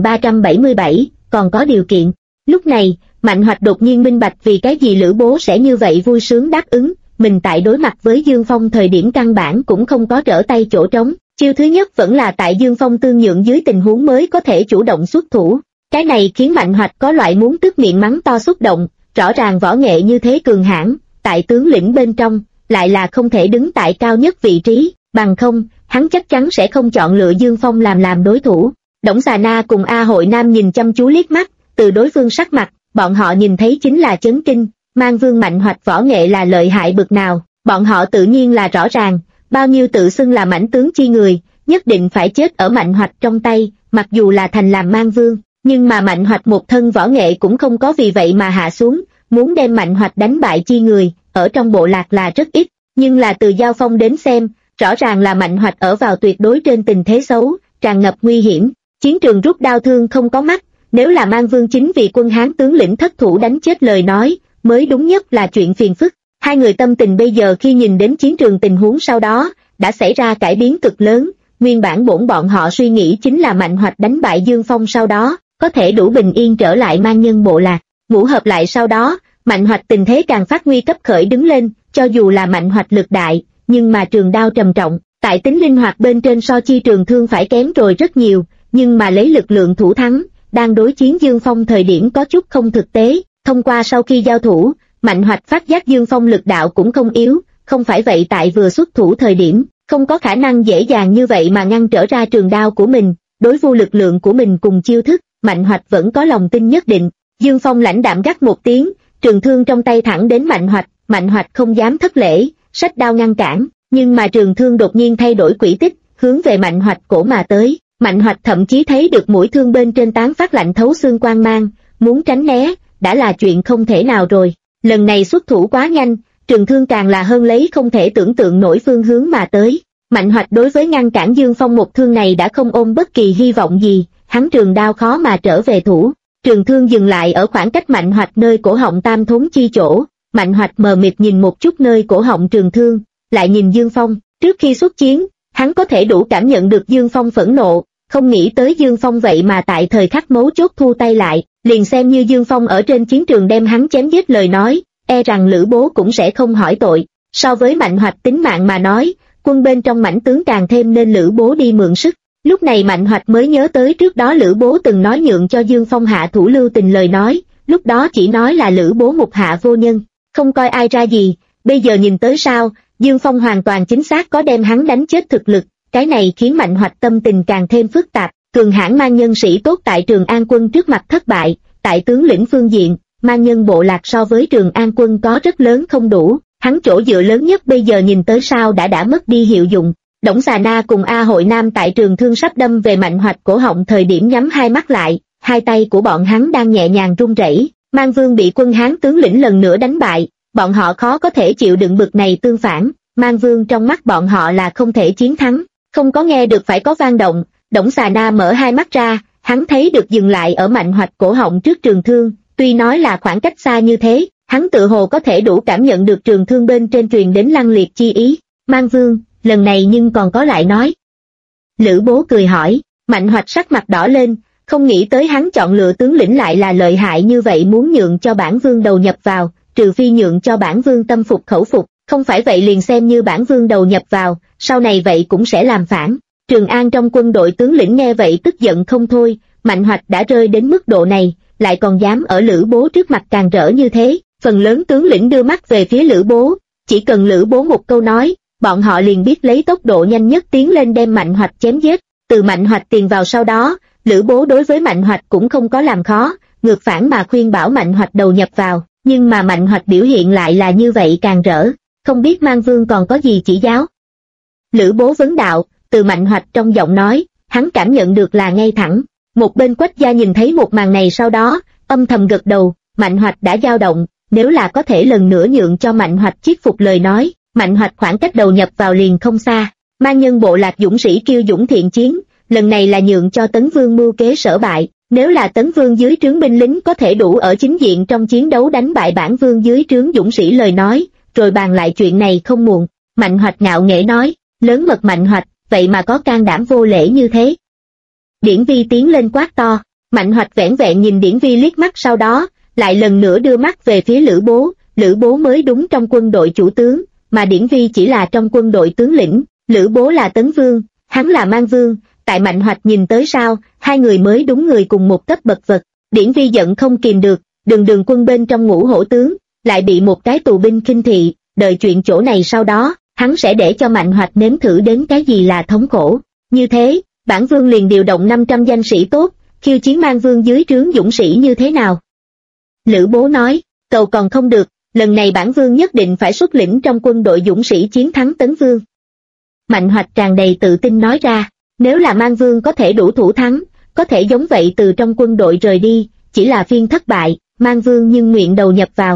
2377, còn có điều kiện. Lúc này, Mạnh Hoạch đột nhiên minh bạch vì cái gì Lữ Bố sẽ như vậy vui sướng đáp ứng, mình tại đối mặt với Dương Phong thời điểm căn bản cũng không có trở tay chỗ trống. Chiêu thứ nhất vẫn là tại Dương Phong tương nhượng dưới tình huống mới có thể chủ động xuất thủ. Cái này khiến Mạnh Hoạch có loại muốn tức miệng mắng to xúc động, rõ ràng võ nghệ như thế cường hãn, tại tướng lĩnh bên trong, lại là không thể đứng tại cao nhất vị trí, bằng không, hắn chắc chắn sẽ không chọn lựa Dương Phong làm đối thủ. Đổng Xà Na cùng A Hội Nam nhìn chăm chú liếc mắt, từ đối phương sắc mặt, bọn họ nhìn thấy chính là chấn kinh, Mang Vương Mạnh Hoạch võ nghệ là lợi hại bực nào, bọn họ tự nhiên là rõ ràng, bao nhiêu tự xưng là mãnh tướng chi người, nhất định phải chết ở Mạnh Hoạch trong tay, mặc dù là thành làm Mang Vương, nhưng mà Mạnh Hoạch một thân võ nghệ cũng không có vì vậy mà hạ xuống, muốn đem Mạnh Hoạch đánh bại chi người, ở trong bộ lạc là rất ít, nhưng là từ giao phong đến xem, rõ ràng là Mạnh Hoạch ở vào tuyệt đối trên tình thế xấu, tràn ngập nguy hiểm, chiến trường rút đao thương không có mắt, nếu là Mang Vương chính vì quân Hán tướng lĩnh thất thủ đánh chết lời nói, mới đúng nhất là chuyện phiền phức. Hai người tâm tình bây giờ khi nhìn đến chiến trường tình huống sau đó, đã xảy ra cải biến cực lớn, nguyên bản bọn họ suy nghĩ chính là Mạnh Hoạch đánh bại Dương Phong sau đó, có thể đủ bình yên trở lại Mang Nhân bộ lạc, ngũ hợp lại sau đó, Mạnh Hoạch tình thế càng phát nguy cấp khởi đứng lên, cho dù là Mạnh Hoạch lực đại, nhưng mà trường đao trầm trọng, tại tính linh hoạt bên trên so chi trường thương phải kém rồi rất nhiều, nhưng mà lấy lực lượng thủ thắng, đang đối chiến Dương Phong thời điểm có chút không thực tế, thông qua sau khi giao thủ, Mạnh Hoạch phát giác Dương Phong lực đạo cũng không yếu, không phải vậy tại vừa xuất thủ thời điểm, không có khả năng dễ dàng như vậy mà ngăn trở ra trường đao của mình, đối vu lực lượng của mình cùng chiêu thức, Mạnh Hoạch vẫn có lòng tin nhất định. Dương Phong lãnh đạm gắt một tiếng, trường thương trong tay thẳng đến Mạnh Hoạch không dám thất lễ, xách đao ngăn cản, nhưng mà trường thương đột nhiên thay đổi quỹ tích, hướng về Mạnh Hoạch cổ mà tới. Mạnh Hoạch thậm chí thấy được mũi thương bên trên tán phát lạnh thấu xương quang mang, muốn tránh né, đã là chuyện không thể nào rồi. Lần này xuất thủ quá nhanh, trường thương càng là hơn lấy không thể tưởng tượng nổi phương hướng mà tới. Mạnh Hoạch đối với ngăn cản Dương Phong một thương này đã không ôm bất kỳ hy vọng gì, hắn trường đao khó mà trở về thủ. Trường thương dừng lại ở khoảng cách Mạnh Hoạch nơi cổ họng Tam Thốn Chi chỗ. Mạnh Hoạch mờ mịt nhìn một chút nơi cổ họng trường thương, lại nhìn Dương Phong. Trước khi xuất chiến, hắn có thể đủ cảm nhận được Dương Phong phẫn nộ, không nghĩ tới Dương Phong vậy mà tại thời khắc mấu chốt thu tay lại, liền xem như Dương Phong ở trên chiến trường đem hắn chém giết lời nói, e rằng Lữ Bố cũng sẽ không hỏi tội. So với Mạnh Hoạch tính mạng mà nói, quân bên trong mãnh tướng càng thêm nên Lữ Bố đi mượn sức. Lúc này Mạnh Hoạch mới nhớ tới trước đó Lữ Bố từng nói nhượng cho Dương Phong hạ thủ lưu tình lời nói, lúc đó chỉ nói là Lữ Bố mục hạ vô nhân, không coi ai ra gì, bây giờ nhìn tới sao, Dương Phong hoàn toàn chính xác có đem hắn đánh chết thực lực, cái này khiến Mạnh Hoạch tâm tình càng thêm phức tạp. Cường hãn mang nhân sĩ tốt tại Trường An quân trước mặt thất bại, tại tướng lĩnh phương diện, mang nhân bộ lạc so với Trường An quân có rất lớn không đủ, hắn chỗ dựa lớn nhất bây giờ nhìn tới sao đã mất đi hiệu dụng. Đổng Xà Na cùng A Hội Nam tại trường thương sắp đâm về Mạnh Hoạch cổ họng thời điểm nhắm hai mắt lại, hai tay của bọn hắn đang nhẹ nhàng run rẩy. Mang Vương bị quân Hán tướng lĩnh lần nữa đánh bại, bọn họ khó có thể chịu đựng bực này tương phản, Mang Vương trong mắt bọn họ là không thể chiến thắng, không có nghe được phải có vang động. Đổng Xà Na mở hai mắt ra, hắn thấy được dừng lại ở Mạnh Hoạch cổ họng trước trường thương, tuy nói là khoảng cách xa như thế, hắn tự hồ có thể đủ cảm nhận được trường thương bên trên truyền đến lăng liệt chi ý. Mang Vương, lần này nhưng còn có lại nói. Lữ Bố cười hỏi. Mạnh Hoạch sắc mặt đỏ lên, không nghĩ tới hắn chọn lựa tướng lĩnh lại là lợi hại như vậy, muốn nhượng cho bản vương đầu nhập vào, trừ phi nhượng cho bản vương tâm phục khẩu phục, không phải vậy liền xem như bản vương đầu nhập vào, sau này vậy cũng sẽ làm phản. Trường An trong quân đội tướng lĩnh nghe vậy tức giận không thôi, Mạnh Hoạch đã rơi đến mức độ này, lại còn dám ở Lữ Bố trước mặt càng rỡ như thế. Phần lớn tướng lĩnh đưa mắt về phía Lữ Bố, chỉ cần Lữ Bố một câu nói, bọn họ liền biết lấy tốc độ nhanh nhất tiến lên đem Mạnh Hoạch chém giết. Từ Mạnh Hoạch tiền vào sau đó, Lữ Bố đối với Mạnh Hoạch cũng không có làm khó, ngược phản mà khuyên bảo Mạnh Hoạch đầu nhập vào, nhưng mà Mạnh Hoạch biểu hiện lại là như vậy càng rỡ, không biết Mang Vương còn có gì chỉ giáo. Lữ Bố vấn đạo. Từ Mạnh Hoạch trong giọng nói, hắn cảm nhận được là ngay thẳng. Một bên Quách gia nhìn thấy một màn này sau đó, âm thầm gật đầu, Mạnh Hoạch đã dao động, nếu là có thể lần nữa nhượng cho Mạnh Hoạch chiết phục lời nói, Mạnh Hoạch khoảng cách đầu nhập vào liền không xa. Mang nhân bộ lạc dũng sĩ kiêu dũng thiện chiến, lần này là nhượng cho Tấn Vương mưu kế sở bại, nếu là Tấn Vương dưới trướng binh lính có thể đủ ở chính diện trong chiến đấu đánh bại bản vương dưới trướng dũng sĩ lời nói, rồi bàn lại chuyện này không muộn. Mạnh Hoạch ngạo nghễ nói. Lớn mật Mạnh Hoạch, vậy mà có can đảm vô lễ như thế. Điển Vi tiến lên quát to. Mạnh Hoạch vẻn vẹn nhìn Điển Vi liếc mắt, sau đó lại lần nữa đưa mắt về phía Lữ Bố. Lữ Bố mới đúng trong quân đội chủ tướng, mà Điển Vi chỉ là trong quân đội tướng lĩnh. Lữ Bố là Tấn Vương, hắn là Mang Vương, tại Mạnh Hoạch nhìn tới sao, hai người mới đúng người cùng một cấp bậc vật. Điển Vi giận không kìm được, đường quân bên trong ngũ hổ tướng, lại bị một cái tù binh khinh thị, đợi chuyện chỗ này sau đó, hắn sẽ để cho Mạnh Hoạch nếm thử đến cái gì là thống khổ. Như thế, bản vương liền điều động 500 danh sĩ tốt, khiêu chiến Mang Vương dưới trướng dũng sĩ như thế nào? Lữ Bố nói. Cầu còn không được, lần này bản vương nhất định phải xuất lĩnh trong quân đội dũng sĩ chiến thắng Tấn Vương. Mạnh Hoạch tràn đầy tự tin nói ra. Nếu là Mang Vương có thể đủ thủ thắng, có thể giống vậy từ trong quân đội rời đi, chỉ là phiên thất bại, Mang Vương nhưng nguyện đầu nhập vào.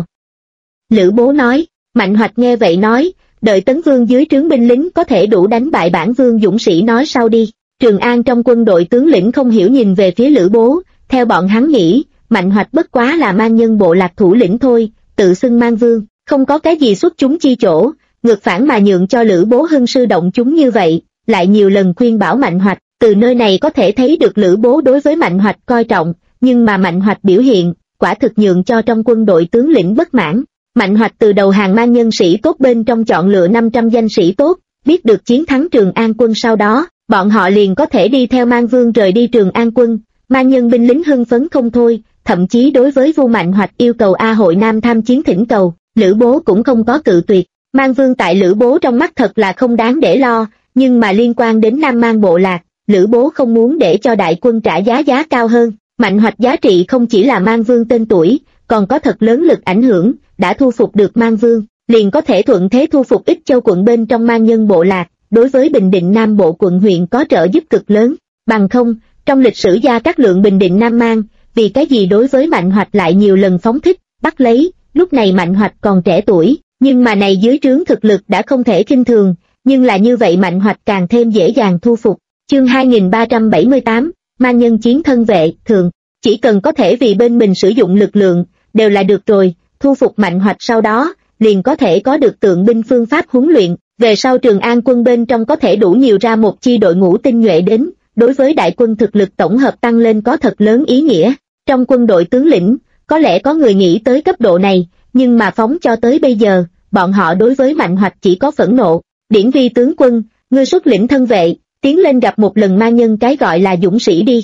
Lữ Bố nói. Mạnh Hoạch nghe vậy nói. Đợi Tấn Vương dưới trướng binh lính có thể đủ đánh bại bản vương dũng sĩ nói sau đi. Trường An trong quân đội tướng lĩnh không hiểu nhìn về phía Lữ Bố, theo bọn hắn nghĩ, Mạnh Hoạch bất quá là mang nhân bộ lạc thủ lĩnh thôi, tự xưng Mang Vương, không có cái gì xuất chúng chi chỗ, ngược phản mà nhượng cho Lữ Bố hưng sư động chúng như vậy, lại nhiều lần khuyên bảo Mạnh Hoạch. Từ nơi này có thể thấy được Lữ Bố đối với Mạnh Hoạch coi trọng, nhưng mà Mạnh Hoạch biểu hiện, quả thực nhượng cho trong quân đội tướng lĩnh bất mãn. Mạnh Hoạch từ đầu hàng mang nhân sĩ tốt bên trong chọn lựa 500 danh sĩ tốt, biết được chiến thắng Trường An quân sau đó, bọn họ liền có thể đi theo Mang Vương rời đi Trường An quân. Mang nhân binh lính hưng phấn không thôi, thậm chí đối với Vu Mạnh Hoạch yêu cầu A Hội Nam tham chiến thỉnh cầu, Lữ Bố cũng không có cự tuyệt. Mang Vương tại Lữ Bố trong mắt thật là không đáng để lo, nhưng mà liên quan đến Nam Mang bộ lạc, Lữ Bố không muốn để cho đại quân trả giá cao hơn. Mạnh Hoạch giá trị không chỉ là Mang Vương tên tuổi, còn có thật lớn lực ảnh hưởng, đã thu phục được Mang Vương, liền có thể thuận thế thu phục Ích Châu quận bên trong mang nhân bộ lạc, đối với Bình Định Nam bộ quận huyện có trợ giúp cực lớn. Bằng không, trong lịch sử Gia Cát Lượng Bình Định Nam Mang, vì cái gì đối với Mạnh Hoạch lại nhiều lần phóng thích, bắt lấy. Lúc này Mạnh Hoạch còn trẻ tuổi, nhưng mà này dưới trướng thực lực đã không thể khinh thường, nhưng là như vậy Mạnh Hoạch càng thêm dễ dàng thu phục. Chương 2378, Mang nhân chiến thân vệ, thường. chỉ cần có thể vì bên mình sử dụng lực lượng, đều là được rồi, thu phục Mạnh Hoạch sau đó, liền có thể có được tượng binh phương pháp huấn luyện, về sau Trường An quân bên trong có thể đủ nhiều ra một chi đội ngũ tinh nhuệ đến, đối với đại quân thực lực tổng hợp tăng lên có thật lớn ý nghĩa. Trong quân đội tướng lĩnh, có lẽ có người nghĩ tới cấp độ này, nhưng mà phóng cho tới bây giờ, bọn họ đối với Mạnh Hoạch chỉ có phẫn nộ. Điển Vi tướng quân, ngươi xuất lĩnh thân vệ, tiến lên gặp một lần ma nhân cái gọi là dũng sĩ đi.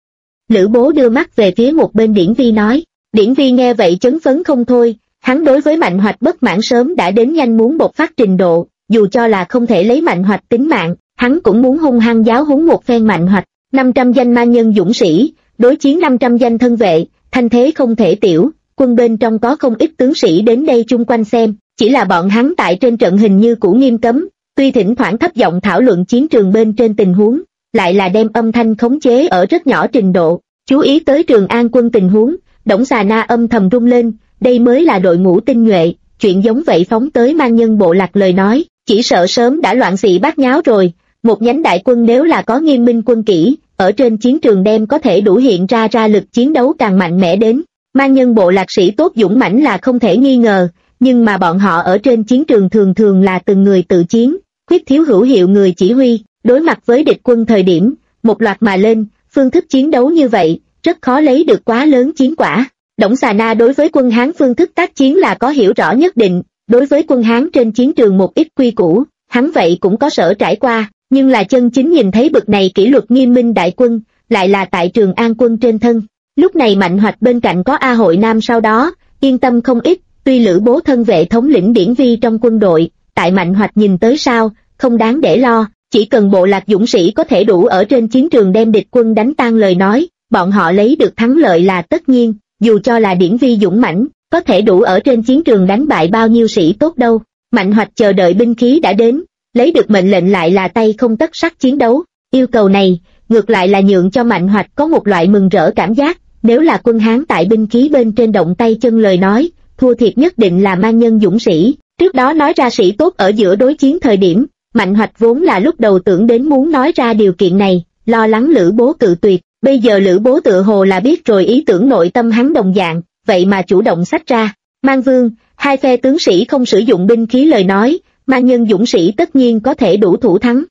Lữ Bố đưa mắt về phía một bên Điển Vi nói. Điển Vi nghe vậy chấn phấn không thôi, hắn đối với Mạnh Hoạch bất mãn sớm đã đến nhanh muốn bộc phát trình độ, dù cho là không thể lấy Mạnh Hoạch tính mạng, hắn cũng muốn hung hăng giáo huấn một phen Mạnh Hoạch. 500 danh ma nhân dũng sĩ, đối chiến 500 danh thân vệ, thanh thế không thể tiểu, quân bên trong có không ít tướng sĩ đến đây chung quanh xem, chỉ là bọn hắn tại trên trận hình như cũ nghiêm cấm, tuy thỉnh thoảng thấp giọng thảo luận chiến trường bên trên tình huống, lại là đem âm thanh khống chế ở rất nhỏ trình độ. Chú ý tới Trường An quân tình huống, Đổng Xà Na âm thầm rung lên, đây mới là đội ngũ tinh nhuệ, chuyện giống vậy phóng tới man nhân bộ lạc lời nói, chỉ sợ sớm đã loạn xị bát nháo rồi. Một nhánh đại quân nếu là có nghiêm minh quân kỹ, ở trên chiến trường đem có thể đủ hiện ra lực chiến đấu càng mạnh mẽ đến. Man nhân bộ lạc sĩ tốt dũng mãnh là không thể nghi ngờ, nhưng mà bọn họ ở trên chiến trường thường thường là từng người tự chiến, khuyết thiếu hữu hiệu người chỉ huy, đối mặt với địch quân thời điểm, một loạt mà lên, phương thức chiến đấu như vậy, rất khó lấy được quá lớn chiến quả. Đổng Xà Na đối với quân Hán phương thức tác chiến là có hiểu rõ nhất định, đối với quân Hán trên chiến trường một ít quy củ, hắn vậy cũng có sở trải qua, nhưng là chân chính nhìn thấy bực này kỷ luật nghiêm minh đại quân, lại là tại Trường An quân trên thân. Lúc này Mạnh Hoạch bên cạnh có A Hội Nam sau đó, yên tâm không ít, tuy Lữ Bố thân vệ thống lĩnh Điển Vi trong quân đội, tại Mạnh Hoạch nhìn tới sao, không đáng để lo, chỉ cần bộ lạc dũng sĩ có thể đủ ở trên chiến trường đem địch quân đánh tan lời nói, bọn họ lấy được thắng lợi là tất nhiên, dù cho là Điển Vi dũng mãnh, có thể đủ ở trên chiến trường đánh bại bao nhiêu sĩ tốt đâu. Mạnh Hoạch chờ đợi binh khí đã đến, lấy được mệnh lệnh lại là tay không tất sắt chiến đấu, yêu cầu này, ngược lại là nhượng cho Mạnh Hoạch có một loại mừng rỡ cảm giác, nếu là quân Hán tại binh khí bên trên động tay chân lời nói, thua thiệt nhất định là man nhân dũng sĩ. Trước đó nói ra sĩ tốt ở giữa đối chiến thời điểm, Mạnh Hoạch vốn là lúc đầu tưởng đến muốn nói ra điều kiện này, lo lắng Lữ Bố cự tuyệt, bây giờ Lữ Bố tựa hồ là biết rồi ý tưởng nội tâm hắn đồng dạng, vậy mà chủ động xách ra. Man Vương, hai phe tướng sĩ không sử dụng binh khí lời nói, man nhân dũng sĩ tất nhiên có thể đủ thủ thắng.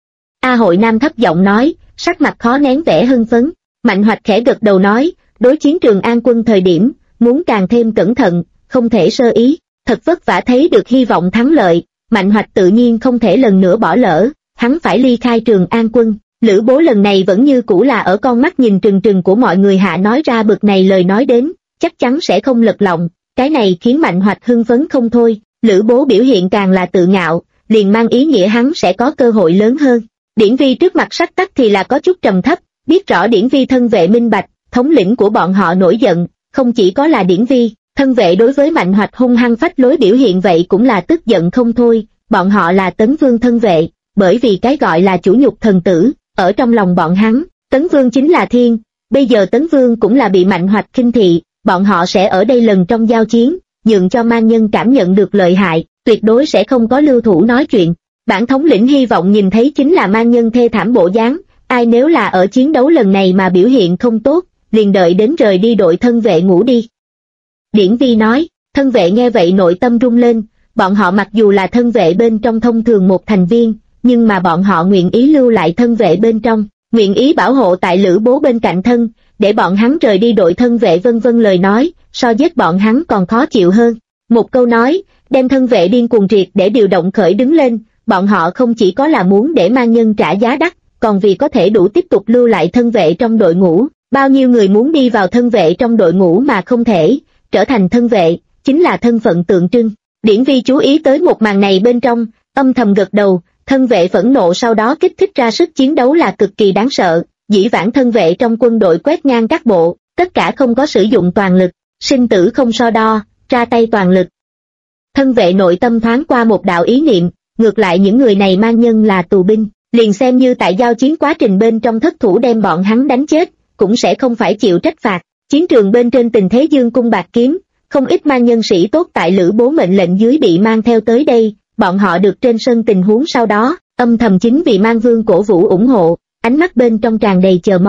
A Hội Nam thấp giọng nói, sắc mặt khó nén vẻ hưng phấn. Mạnh Hoạch khẽ gật đầu nói, đối chiến Trường An quân thời điểm, muốn càng thêm cẩn thận, không thể sơ ý, thật vất vả thấy được hy vọng thắng lợi, Mạnh Hoạch tự nhiên không thể lần nữa bỏ lỡ, hắn phải ly khai Trường An quân. Lữ Bố lần này vẫn như cũ là ở con mắt nhìn trừng trừng của mọi người hạ nói ra bực này lời nói đến, chắc chắn sẽ không lật lọng, cái này khiến Mạnh Hoạch hưng phấn không thôi. Lữ Bố biểu hiện càng là tự ngạo, liền mang ý nghĩa hắn sẽ có cơ hội lớn hơn. Điển Vi trước mặt sắc tắc thì là có chút trầm thấp, biết rõ Điển Vi thân vệ minh bạch, thống lĩnh của bọn họ nổi giận, không chỉ có là Điển Vi, thân vệ đối với Mạnh Hoạch hung hăng phách lối biểu hiện vậy cũng là tức giận không thôi, bọn họ là Tấn Vương thân vệ, bởi vì cái gọi là chủ nhục thần tử, ở trong lòng bọn hắn, Tấn Vương chính là thiên, bây giờ Tấn Vương cũng là bị Mạnh Hoạch khinh thị, bọn họ sẽ ở đây lần trong giao chiến, nhượng cho man nhân cảm nhận được lợi hại, tuyệt đối sẽ không có lưu thủ nói chuyện. Bản thống lĩnh hy vọng nhìn thấy chính là man nhân thê thảm bộ dáng, ai nếu là ở chiến đấu lần này mà biểu hiện không tốt, liền đợi đến rời đi đội thân vệ ngủ đi. Điển Vi nói, thân vệ nghe vậy nội tâm rung lên, bọn họ mặc dù là thân vệ bên trong thông thường một thành viên, nhưng mà bọn họ nguyện ý lưu lại thân vệ bên trong, nguyện ý bảo hộ tại Lữ Bố bên cạnh thân, để bọn hắn rời đi đội thân vệ vân vân lời nói, so giết bọn hắn còn khó chịu hơn. Một câu nói, đem thân vệ điên cuồng triệt để điều động khởi đứng lên, bọn họ không chỉ có là muốn để man nhân trả giá đắt, còn vì có thể đủ tiếp tục lưu lại thân vệ trong đội ngũ, bao nhiêu người muốn đi vào thân vệ trong đội ngũ mà không thể, trở thành thân vệ, chính là thân phận tượng trưng. Điển Vi chú ý tới một màn này bên trong, âm thầm gật đầu, thân vệ phẫn nộ sau đó kích thích ra sức chiến đấu là cực kỳ đáng sợ, dĩ vãng thân vệ trong quân đội quét ngang các bộ, tất cả không có sử dụng toàn lực, sinh tử không so đo, ra tay toàn lực. Thân vệ nội tâm thoáng qua một đạo ý niệm, ngược lại những người này man nhân là tù binh, liền xem như tại giao chiến quá trình bên trong thất thủ đem bọn hắn đánh chết, cũng sẽ không phải chịu trách phạt. Chiến trường bên trên tình thế dương cung bạc kiếm, không ít man nhân sĩ tốt tại Lữ Bố mệnh lệnh dưới bị mang theo tới đây, bọn họ được trên sân tình huống sau đó, âm thầm chính vì Man Vương cổ vũ ủng hộ, ánh mắt bên trong tràn đầy chờ mong.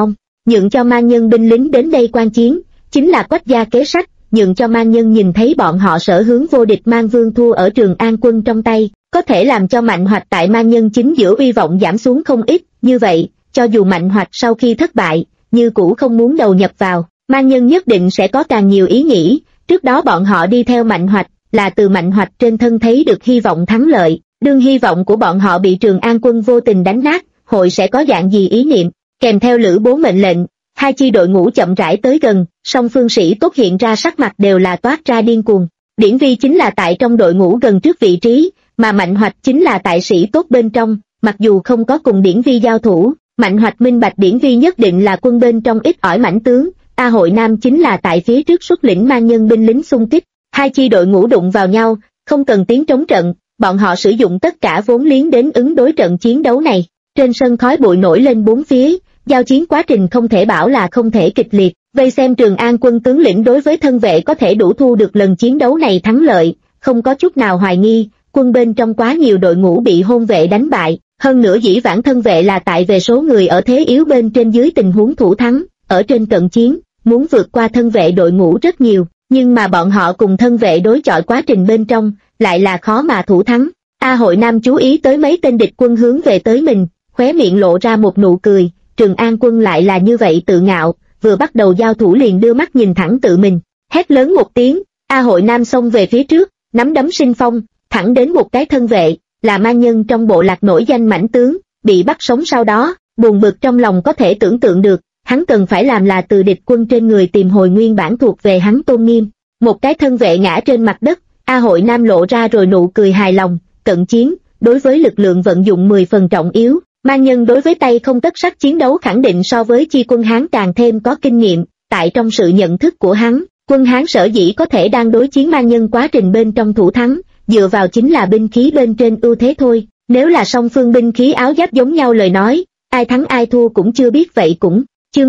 nhượng cho mang nhân binh lính đến đây quan chiến, chính là Quách gia kế sách, nhượng cho mang nhân nhìn thấy bọn họ sở hướng vô địch mang vương thua ở Trường An quân trong tay, có thể làm cho Mạnh Hoạch tại mang nhân chính giữa uy vọng giảm xuống không ít, như vậy, cho dù Mạnh Hoạch sau khi thất bại, như cũ không muốn đầu nhập vào, mang nhân nhất định sẽ có càng nhiều ý nghĩ, trước đó bọn họ đi theo Mạnh Hoạch, là từ Mạnh Hoạch trên thân thấy được hy vọng thắng lợi, đương hy vọng của bọn họ bị Trường An quân vô tình đánh nát, hội sẽ có dạng gì ý niệm, kèm theo Lữ Bố mệnh lệnh, hai chi đội ngũ chậm rãi tới gần, song phương sĩ tốt hiện ra sắc mặt đều là toát ra điên cuồng, Điển Vi chính là tại trong đội ngũ gần trước vị trí, mà Mạnh Hoạch chính là tại sĩ tốt bên trong, mặc dù không có cùng Điển Vi giao thủ, Mạnh Hoạch minh bạch Điển Vi nhất định là quân bên trong ít ỏi mãnh tướng, A Hội Nam chính là tại phía trước xuất lĩnh mang nhân binh lính xung kích, hai chi đội ngũ đụng vào nhau, không cần tiếng trống trận, bọn họ sử dụng tất cả vốn liếng đến ứng đối trận chiến đấu này, trên sân khói bụi nổi lên bốn phía, giao chiến quá trình không thể bảo là không thể kịch liệt, vây xem Trường An quân tướng lĩnh đối với thân vệ có thể đủ thu được lần chiến đấu này thắng lợi, không có chút nào hoài nghi, quân bên trong quá nhiều đội ngũ bị hôn vệ đánh bại, hơn nữa dĩ vãng thân vệ là tại về số người ở thế yếu bên trên dưới tình huống thủ thắng, ở trên cận chiến, muốn vượt qua thân vệ đội ngũ rất nhiều, nhưng mà bọn họ cùng thân vệ đối chọi quá trình bên trong, lại là khó mà thủ thắng. A Hội Nam chú ý tới mấy tên địch quân hướng về tới mình, khóe miệng lộ ra một nụ cười, Trường An quân lại là như vậy tự ngạo, vừa bắt đầu giao thủ liền đưa mắt nhìn thẳng tự mình, hét lớn một tiếng, A Hội Nam xông về phía trước, nắm đấm sinh phong, thẳng đến một cái thân vệ, là mang nhân trong bộ lạc nổi danh mãnh tướng, bị bắt sống sau đó, buồn bực trong lòng có thể tưởng tượng được, hắn cần phải làm là từ địch quân trên người tìm hồi nguyên bản thuộc về hắn tôn nghiêm. Một cái thân vệ ngã trên mặt đất, A Hội Nam lộ ra rồi nụ cười hài lòng, cận chiến, đối với lực lượng vận dụng 10 phần trọng yếu, mang nhân đối với tay không tất sắt chiến đấu khẳng định so với chi quân Hán càng thêm có kinh nghiệm, tại trong sự nhận thức của hắn, quân Hán sở dĩ có thể đang đối chiến mang nhân quá trình bên trong thủ thắng, dựa vào chính là binh khí bên trên ưu thế thôi, nếu là song phương binh khí áo giáp giống nhau lời nói, ai thắng ai thua cũng chưa biết vậy cũng. Chương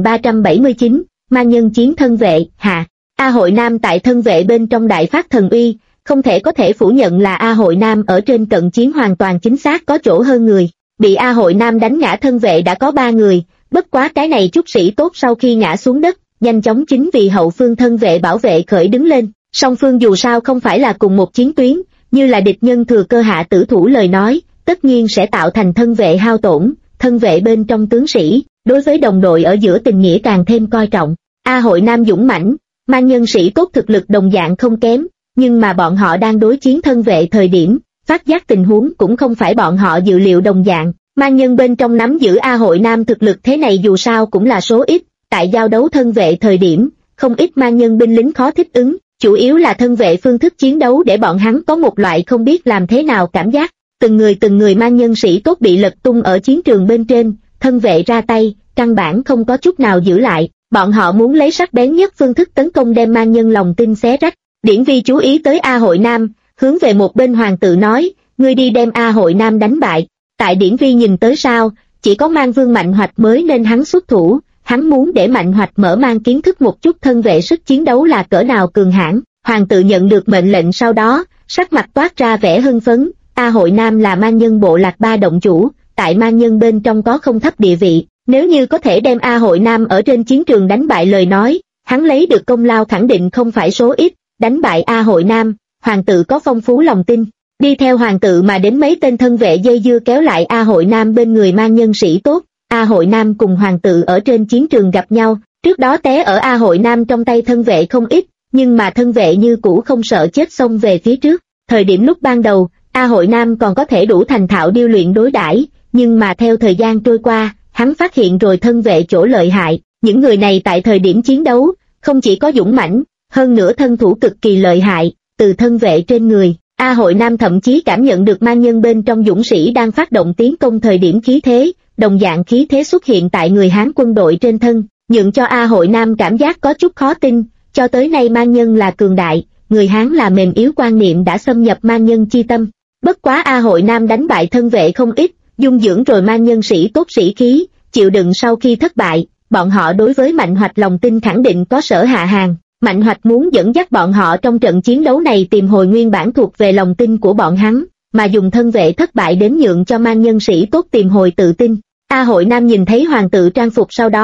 2379, mang nhân chiến thân vệ, hạ. A Hội Nam tại thân vệ bên trong đại phát thần uy, không thể có thể phủ nhận là A Hội Nam ở trên cận chiến hoàn toàn chính xác có chỗ hơn người. Bị A Hội Nam đánh ngã thân vệ đã có 3 người, bất quá cái này chút sĩ tốt sau khi ngã xuống đất, nhanh chóng chính vì hậu phương thân vệ bảo vệ khởi đứng lên. Song phương dù sao không phải là cùng một chiến tuyến, như là địch nhân thừa cơ hạ tử thủ lời nói, tất nhiên sẽ tạo thành thân vệ hao tổn, thân vệ bên trong tướng sĩ, đối với đồng đội ở giữa tình nghĩa càng thêm coi trọng. A Hội Nam dũng mãnh, mang nhân sĩ tốt thực lực đồng dạng không kém, nhưng mà bọn họ đang đối chiến thân vệ thời điểm, phát giác tình huống cũng không phải bọn họ dự liệu đồng dạng, mang nhân bên trong nắm giữ A Hội Nam thực lực thế này dù sao cũng là số ít, tại giao đấu thân vệ thời điểm, không ít mang nhân binh lính khó thích ứng, chủ yếu là thân vệ phương thức chiến đấu để bọn hắn có một loại không biết làm thế nào cảm giác, từng người mang nhân sĩ tốt bị lật tung ở chiến trường bên trên, thân vệ ra tay, căn bản không có chút nào giữ lại, bọn họ muốn lấy sắc bén nhất phương thức tấn công đem mang nhân lòng tin xé rách. Điển Vi chú ý tới A Hội Nam, hướng về một bên hoàng tự nói, ngươi đi đem A Hội Nam đánh bại. Tại Điển Vi nhìn tới sao, chỉ có mang vương Mạnh Hoạch mới nên hắn xuất thủ, hắn muốn để Mạnh Hoạch mở mang kiến thức một chút thân vệ sức chiến đấu là cỡ nào cường hãn. Hoàng tự nhận được mệnh lệnh sau đó, sắc mặt toát ra vẻ hưng phấn, A Hội Nam là mang nhân bộ lạc 3 động chủ, tại mang nhân bên trong có không thấp địa vị, nếu như có thể đem A Hội Nam ở trên chiến trường đánh bại lời nói, hắn lấy được công lao khẳng định không phải số ít, đánh bại A Hội Nam, hoàng tự có phong phú lòng tin. Đi theo hoàng tự mà đến mấy tên thân vệ dây dưa kéo lại A Hội Nam bên người mang nhân sĩ tốt, A Hội Nam cùng hoàng tự ở trên chiến trường gặp nhau, trước đó té ở A Hội Nam trong tay thân vệ không ít, nhưng mà thân vệ như cũ không sợ chết xông về phía trước. Thời điểm lúc ban đầu, A Hội Nam còn có thể đủ thành thạo điêu luyện đối đãi, nhưng mà theo thời gian trôi qua, hắn phát hiện rồi thân vệ chỗ lợi hại, những người này tại thời điểm chiến đấu, không chỉ có dũng mãnh, hơn nữa thân thủ cực kỳ lợi hại, từ thân vệ trên người, A Hội Nam thậm chí cảm nhận được mang nhân bên trong dũng sĩ đang phát động tiến công thời điểm khí thế, đồng dạng khí thế xuất hiện tại người Hán quân đội trên thân, nhượng cho A Hội Nam cảm giác có chút khó tin, cho tới nay mang nhân là cường đại, người Hán là mềm yếu quan niệm đã xâm nhập mang nhân chi tâm. Bất quá A Hội Nam đánh bại thân vệ không ít, dung dưỡng rồi mang nhân sĩ tốt sĩ khí, chịu đựng sau khi thất bại, bọn họ đối với Mạnh Hoạch lòng tin khẳng định có sở hạ hàng. Mạnh Hoạch muốn dẫn dắt bọn họ trong trận chiến đấu này tìm hồi nguyên bản thuộc về lòng tin của bọn hắn, mà dùng thân vệ thất bại đến nhượng cho mang nhân sĩ tốt tìm hồi tự tin. A Hội Nam nhìn thấy hoàng tự trang phục sau đó,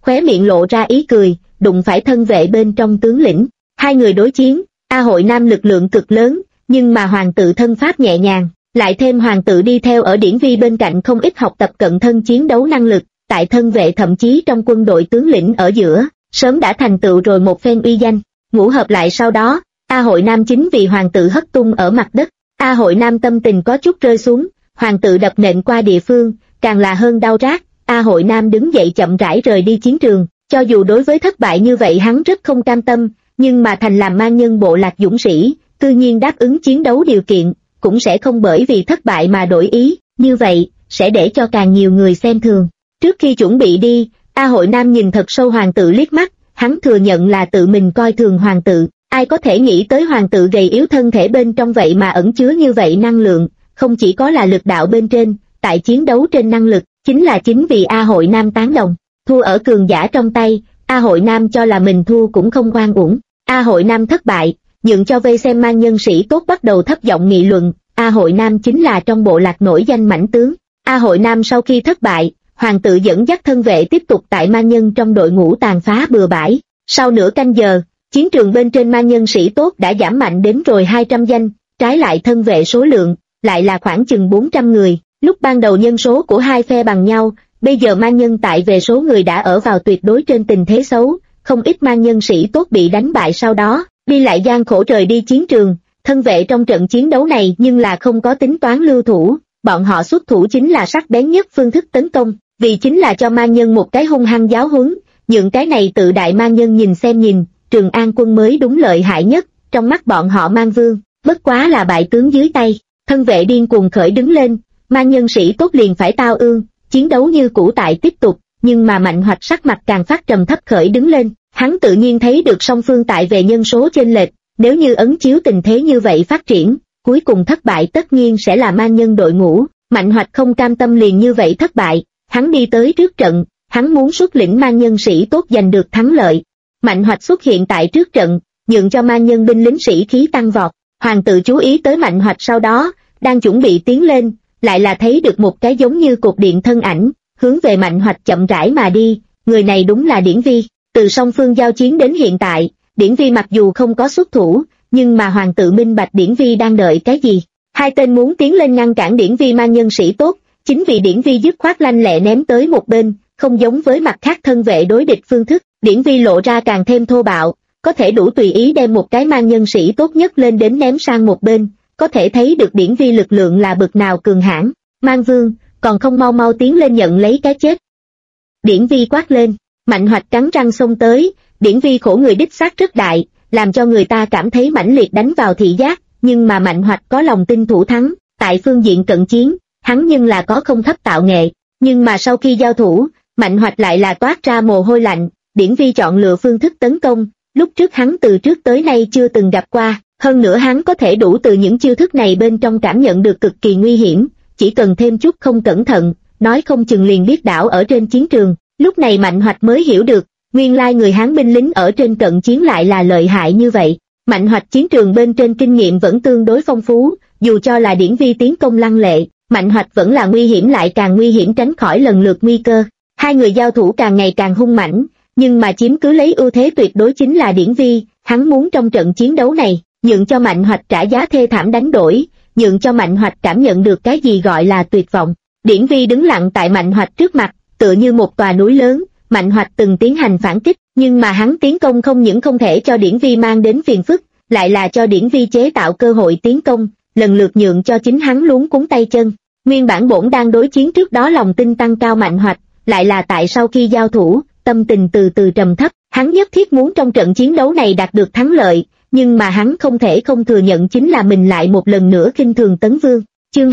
khóe miệng lộ ra ý cười, đụng phải thân vệ bên trong tướng lĩnh. Hai người đối chiến, A Hội Nam lực lượng cực lớn, nhưng mà hoàng tự thân pháp nhẹ nhàng, lại thêm hoàng tự đi theo ở Điển Vi bên cạnh không ít học tập cận thân chiến đấu năng lực, tại thân vệ thậm chí trong quân đội tướng lĩnh ở giữa, sớm đã thành tựu rồi một phen uy danh. Ngũ hợp lại sau đó, A Hội Nam chính vì hoàng tự hất tung ở mặt đất. A Hội Nam tâm tình có chút rơi xuống, hoàng tự đập nện qua địa phương, càng là hơn đau rát. A Hội Nam đứng dậy chậm rãi rời đi chiến trường, cho dù đối với thất bại như vậy hắn rất không cam tâm, nhưng mà thành làm man nhân bộ lạc dũng sĩ, tự nhiên đáp ứng chiến đấu điều kiện, cũng sẽ không bởi vì thất bại mà đổi ý, như vậy, sẽ để cho càng nhiều người xem thường. Trước khi chuẩn bị đi, A Hội Nam nhìn thật sâu hoàng tự liếc mắt, hắn thừa nhận là tự mình coi thường hoàng tự, ai có thể nghĩ tới hoàng tự gầy yếu thân thể bên trong vậy mà ẩn chứa như vậy năng lượng, không chỉ có là lực đạo bên trên, tại chiến đấu trên năng lực, chính vì A Hội Nam tán đồng, thua ở cường giả trong tay, A Hội Nam cho là mình thua cũng không oan uổng. A Hội Nam thất bại, nhượng cho vây xem man nhân sĩ tốt bắt đầu thấp giọng nghị luận, A Hội Nam chính là trong bộ lạc nổi danh mãnh tướng. A Hội Nam sau khi thất bại, hoàng tự dẫn dắt thân vệ tiếp tục tại man nhân trong đội ngũ tàn phá bừa bãi. Sau nửa canh giờ, chiến trường bên trên man nhân sĩ tốt đã giảm mạnh đến rồi 200 danh, trái lại thân vệ số lượng, lại là khoảng chừng 400 người. Lúc ban đầu nhân số của hai phe bằng nhau, bây giờ man nhân tại về số người đã ở vào tuyệt đối trên tình thế xấu, không ít man nhân sĩ tốt bị đánh bại sau đó, đi lại gian khổ rời đi chiến trường. Thân vệ trong trận chiến đấu này nhưng là không có tính toán lưu thủ, bọn họ xuất thủ chính là sắc bén nhất phương thức tấn công, vì chính là cho man nhân một cái hung hăng giáo huấn, những cái này tự đại man nhân nhìn xem nhìn, Trường An quân mới đúng lợi hại nhất, trong mắt bọn họ Man Vương, bất quá là bại tướng dưới tay. Thân vệ điên cuồng khởi đứng lên, man nhân sĩ tốt liền phải tao ương, chiến đấu như cũ tại tiếp tục, nhưng mà Mạnh Hoạch sắc mặt càng phát trầm thấp khởi đứng lên, hắn tự nhiên thấy được song phương tại về nhân số chênh lệch, nếu như ấn chiếu tình thế như vậy phát triển, cuối cùng thất bại tất nhiên sẽ là man nhân đội ngũ. Mạnh Hoạch không cam tâm liền như vậy thất bại, hắn đi tới trước trận, hắn muốn xuất lĩnh man nhân sĩ tốt giành được thắng lợi. Mạnh Hoạch xuất hiện tại trước trận, nhượng cho man nhân binh lính sĩ khí tăng vọt. Hoàng tự chú ý tới Mạnh Hoạch sau đó, đang chuẩn bị tiến lên, lại là thấy được một cái giống như cột điện thân ảnh, hướng về Mạnh Hoạch chậm rãi mà đi. Người này đúng là Điển Vi. Từ song phương giao chiến đến hiện tại, Điển Vi mặc dù không có xuất thủ, nhưng mà hoàng tự minh bạch Điển Vi đang đợi cái gì. Hai tên muốn tiến lên ngăn cản Điển Vi man nhân sĩ tốt, chính vì Điển Vi dứt khoát lanh lẹ ném tới một bên, không giống với mặt khác thân vệ đối địch phương thức, Điển Vi lộ ra càng thêm thô bạo, có thể đủ tùy ý đem một cái man nhân sĩ tốt nhất lên đến ném sang một bên, có thể thấy được Điển Vi lực lượng là bực nào cường hãn. Man Vương, còn không mau mau tiến lên nhận lấy cái chết. Điển Vi quát lên, Mạnh Hoạch cắn răng xông tới, Điển Vi khổ người đích xác rất đại, làm cho người ta cảm thấy mãnh liệt đánh vào thị giác, nhưng mà Mạnh Hoạch có lòng tin thủ thắng, tại phương diện cận chiến, hắn nhưng là có không thấp tạo nghệ, nhưng mà sau khi giao thủ, Mạnh Hoạch lại là toát ra mồ hôi lạnh. Điển Vi chọn lựa phương thức tấn công, lúc trước hắn từ trước tới nay chưa từng gặp qua, hơn nữa hắn có thể đủ từ những chiêu thức này bên trong cảm nhận được cực kỳ nguy hiểm, chỉ cần thêm chút không cẩn thận, nói không chừng liền biết đảo ở trên chiến trường. Lúc này Mạnh Hoạch mới hiểu được, nguyên lai người Hán binh lính ở trên cận chiến lại là lợi hại như vậy. Mạnh Hoạch chiến trường bên trên kinh nghiệm vẫn tương đối phong phú, dù cho là Điển Vi tiến công lăng lệ, Mạnh Hoạch vẫn là nguy hiểm lại càng nguy hiểm tránh khỏi lần lượt nguy cơ. Hai người giao thủ càng ngày càng hung mãnh, nhưng mà chiếm cứ lấy ưu thế tuyệt đối chính là Điển Vi. Hắn muốn trong trận chiến đấu này, nhượng cho Mạnh Hoạch trả giá thê thảm đánh đổi, nhượng cho Mạnh Hoạch cảm nhận được cái gì gọi là tuyệt vọng. Điển Vi đứng lặng tại Mạnh Hoạch trước mặt, tựa như một tòa núi lớn. Mạnh Hoạch từng tiến hành phản kích, nhưng mà hắn tiến công không những không thể cho Điển Vi mang đến phiền phức, lại là cho Điển Vi chế tạo cơ hội tiến công, lần lượt nhượng cho chính hắn luống cuống tay chân. Nguyên bản bổn đang đối chiến trước đó lòng tin tăng cao Mạnh Hoạch, lại là tại sau khi giao thủ, tâm tình từ từ trầm thấp, hắn nhất thiết muốn trong trận chiến đấu này đạt được thắng lợi, nhưng mà hắn không thể không thừa nhận chính là mình lại một lần nữa khinh thường Tấn Vương. Chương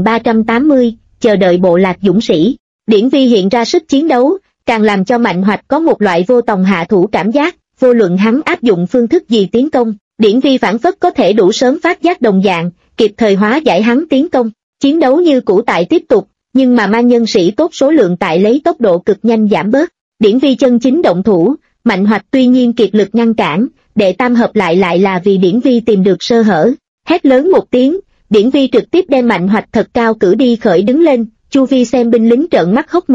2380, chờ đợi bộ lạc dũng sĩ. Điển Vi hiện ra sức chiến đấu, càng làm cho Mạnh Hoạch có một loại vô tòng hạ thủ cảm giác, vô luận hắn áp dụng phương thức gì tiến công, Điển Vi phản phất có thể đủ sớm phát giác đồng dạng, kịp thời hóa giải hắn tiến công. Chiến đấu như cũ tại tiếp tục, nhưng mà man nhân sĩ tốt số lượng tại lấy tốc độ cực nhanh giảm bớt. Điển Vi chân chính động thủ, Mạnh Hoạch tuy nhiên kiệt lực ngăn cản, đệ tam hợp lại là vì Điển Vi tìm được sơ hở. Hét lớn một tiếng, Điển Vi trực tiếp đem Mạnh Hoạch thật cao cử đi khởi đứng lên, chu vi xem binh lính trợn mắt hốc mồm,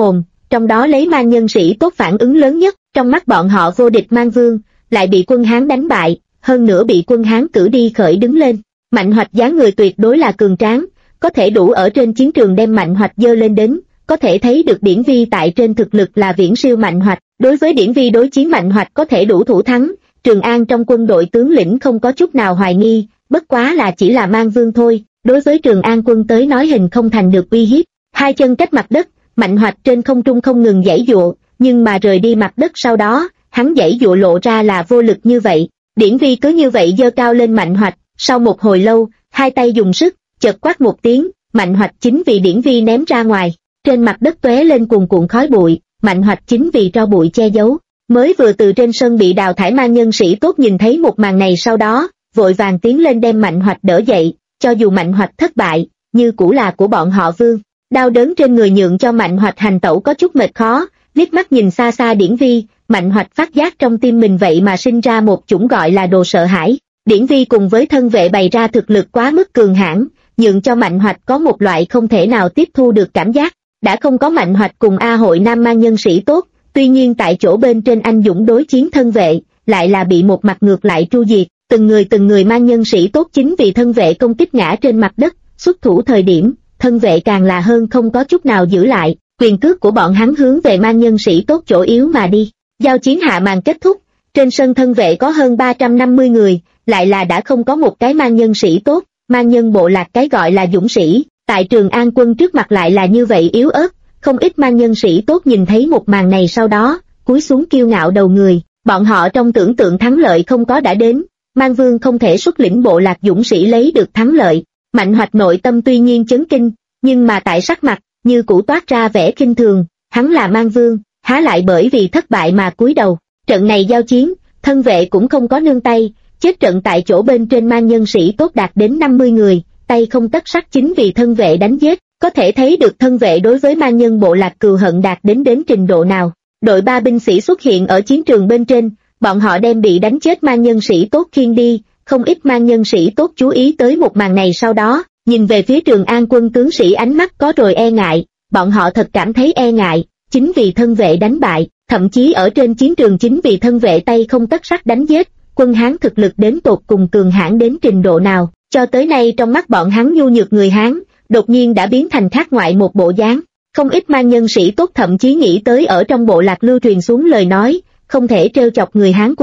trong đó lấy Mang Nhân sĩ tốt phản ứng lớn nhất, trong mắt bọn họ vô địch Mang Vương, lại bị quân Hán đánh bại, hơn nữa bị quân Hán cử đi khởi đứng lên. Mạnh Hoạch dáng người tuyệt đối là cường tráng, có thể đủ ở trên chiến trường đem Mạnh Hoạch dơ lên đến, có thể thấy được Điển Vi tại trên thực lực là viễn siêu Mạnh Hoạch. Đối với Điển Vi đối chiến Mạnh Hoạch có thể đủ thủ thắng, Trường An trong quân đội tướng lĩnh không có chút nào hoài nghi, bất quá là chỉ là Mang Vương thôi, đối với Trường An quân tới nói hình không thành được uy hiếp. Hai chân cách mặt đất, Mạnh Hoạch trên không trung không ngừng giãy giụa, nhưng mà rời đi mặt đất sau đó, hắn giãy giụa lộ ra là vô lực như vậy. Điển Vi cứ như vậy giơ cao lên Mạnh Hoạch, sau một hồi lâu, hai tay dùng sức, chợt quát một tiếng, Mạnh Hoạch chính vì Điển Vi ném ra ngoài, trên mặt đất tóe lên cuồn cuộn khói bụi, Mạnh Hoạch chính vì tro bụi che giấu. Mới vừa từ trên sân bị đào thải Mang Nhân sĩ tốt nhìn thấy một màn này sau đó, vội vàng tiến lên đem Mạnh Hoạch đỡ dậy, cho dù Mạnh Hoạch thất bại, như cũ là của bọn họ Vương. Đau đớn trên người nhượng cho Mạnh Hoạch hành tẩu có chút mệt khó, liếc mắt nhìn xa xa Điển Vi, Mạnh Hoạch phát giác trong tim mình vậy mà sinh ra một chủng gọi là đồ sợ hãi. Điển Vi cùng với thân vệ bày ra thực lực quá mức cường hãn, nhượng cho Mạnh Hoạch có một loại không thể nào tiếp thu được cảm giác. Đã không có Mạnh Hoạch cùng A Hội Nam Mang Nhân sĩ tốt, tuy nhiên tại chỗ bên trên anh dũng đối chiến thân vệ, lại là bị một mặt ngược lại tru diệt, từng người Mang Nhân sĩ tốt chính vì thân vệ công kích ngã trên mặt đất, xuất thủ thời điểm, thân vệ càng là hơn không có chút nào giữ lại, quyền cước của bọn hắn hướng về Mang Nhân sĩ tốt chỗ yếu mà đi. Giao chiến hạ màn kết thúc, trên sân thân vệ có hơn 350 người, lại là đã không có một cái Mang Nhân sĩ tốt, Mang Nhân bộ lạc cái gọi là dũng sĩ, tại Trường An quân trước mặt lại là như vậy yếu ớt. Không ít Mang Nhân sĩ tốt nhìn thấy một màn này sau đó, cúi xuống kiêu ngạo đầu người, bọn họ trong tưởng tượng thắng lợi không có đã đến, Mang Vương không thể xuất lĩnh bộ lạc dũng sĩ lấy được thắng lợi. Mạnh Hoạch nội tâm tuy nhiên chấn kinh, nhưng mà tại sắc mặt, như cũ toát ra vẻ khinh thường, hắn là Mang Vương, há lại bởi vì thất bại mà cúi đầu. Trận này giao chiến, thân vệ cũng không có nương tay, chết trận tại chỗ bên trên Mang Nhân sĩ tốt đạt đến 50 người, tay không tất sắt chính vì thân vệ đánh giết. Có thể thấy được thân vệ đối với Mang Nhân bộ lạc cừu hận đạt đến trình độ nào. Đội 3 binh sĩ xuất hiện ở chiến trường bên trên, bọn họ đem bị đánh chết Mang Nhân sĩ tốt khiêng đi, không ít Mang Nhân sĩ tốt chú ý tới một màn này sau đó, nhìn về phía Trường An quân tướng sĩ ánh mắt có rồi e ngại, bọn họ thật cảm thấy e ngại, chính vì thân vệ đánh bại, thậm chí ở trên chiến trường chính vì thân vệ tay không tất sắt đánh giết, quân Hán thực lực đến tột cùng cường hãn đến trình độ nào, cho tới nay trong mắt bọn hắn nhu nhược người Hán, đột nhiên đã biến thành khác ngoại một bộ dáng. Không ít Mang Nhân sĩ tốt thậm chí nghĩ tới ở trong bộ lạc lưu truyền xuống lời nói, không thể trêu chọc người Hán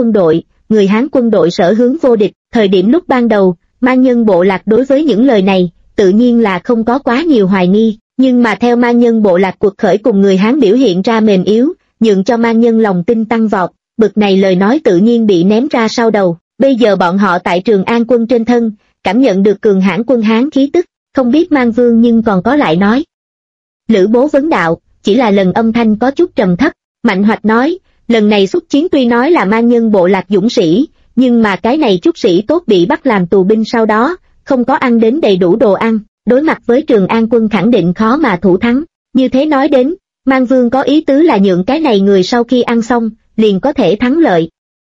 quân đội sở hướng vô địch. Thời điểm lúc ban đầu, Mang Nhân bộ lạc đối với những lời này, tự nhiên là không có quá nhiều hoài nghi, nhưng mà theo Mang Nhân bộ lạc cuộc khởi cùng người Hán biểu hiện ra mềm yếu, nhượng cho Mang Nhân lòng tin tăng vọt, bực này lời nói tự nhiên bị ném ra sau đầu. Bây giờ bọn họ tại Trường An quân trên thân, cảm nhận được cường hãn quân Hán khí tức, không biết Mang Vương nhưng còn có lại nói. Lữ Bố vấn đạo, chỉ là lần âm thanh có chút trầm thấp. Mạnh Hoạch nói, lần này xuất chiến tuy nói là Mang Nhân bộ lạc dũng sĩ, nhưng mà cái này chút sĩ tốt bị bắt làm tù binh sau đó, không có ăn đến đầy đủ đồ ăn, đối mặt với Trường An quân khẳng định khó mà thủ thắng. Như thế nói đến, Mang Vương có ý tứ là nhượng cái này người sau khi ăn xong, liền có thể thắng lợi.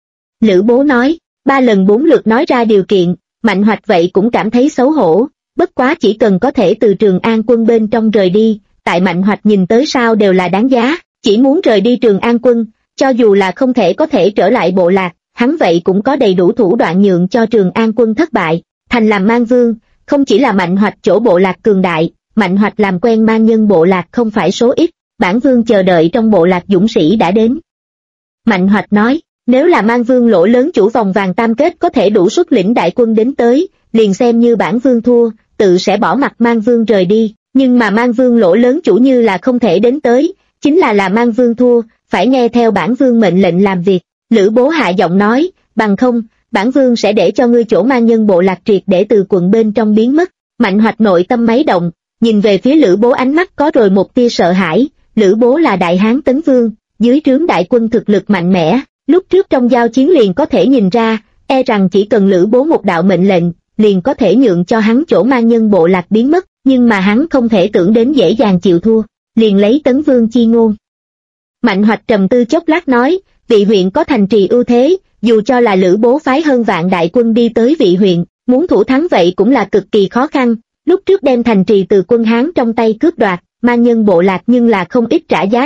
Lữ Bố nói, 3 lần 4 lượt nói ra điều kiện, Mạnh Hoạch vậy cũng cảm thấy xấu hổ, bất quá chỉ cần có thể từ Trường An quân bên trong rời đi, tại Mạnh Hoạch nhìn tới sao đều là đáng giá, chỉ muốn rời đi Trường An quân, cho dù là không thể có thể trở lại bộ lạc, hắn vậy cũng có đầy đủ thủ đoạn nhượng cho Trường An quân thất bại, thành làm Mang Vương, không chỉ là Mạnh Hoạch chỗ bộ lạc cường đại, Mạnh Hoạch làm quen Mang Nhân bộ lạc không phải số ít, bản Vương chờ đợi trong bộ lạc dũng sĩ đã đến. Mạnh Hoạch nói, nếu là Mang Vương lỗ lớn chủ vòng vàng tam kết có thể đủ xuất lĩnh đại quân đến tới, liền xem như bản Vương thua, tự sẽ bỏ mặt Mang Vương rời đi, nhưng mà Mang Vương lỗ lớn chủ như là không thể đến tới, chính là Mang Vương thua, phải nghe theo bản Vương mệnh lệnh làm việc. Lữ Bố hạ giọng nói, bằng không, bản Vương sẽ để cho ngươi chỗ Mang Nhân bộ lạc triệt để từ quận bên trong biến mất. Mạnh Hoạch nội tâm máy động, nhìn về phía Lữ Bố ánh mắt có rồi một tia sợ hãi. Lữ Bố là đại hán Tấn Vương, dưới trướng đại quân thực lực mạnh mẽ, lúc trước trong giao chiến liền có thể nhìn ra, e rằng chỉ cần Lữ Bố một đạo mệnh lệnh, liền có thể nhượng cho hắn chỗ Mang Nhân bộ lạc biến mất, nhưng mà hắn không thể tưởng đến dễ dàng chịu thua, liền lấy Tấn Vương chi ngôn. Mạnh Hoạch trầm tư chốc lát nói, vị huyện có thành trì ưu thế, dù cho là Lữ Bố phái hơn vạn đại quân đi tới vị huyện, muốn thủ thắng vậy cũng là cực kỳ khó khăn, lúc trước đem thành trì từ quân Hán trong tay cướp đoạt, Mang Nhân bộ lạc nhưng là không ít trả giá đắt,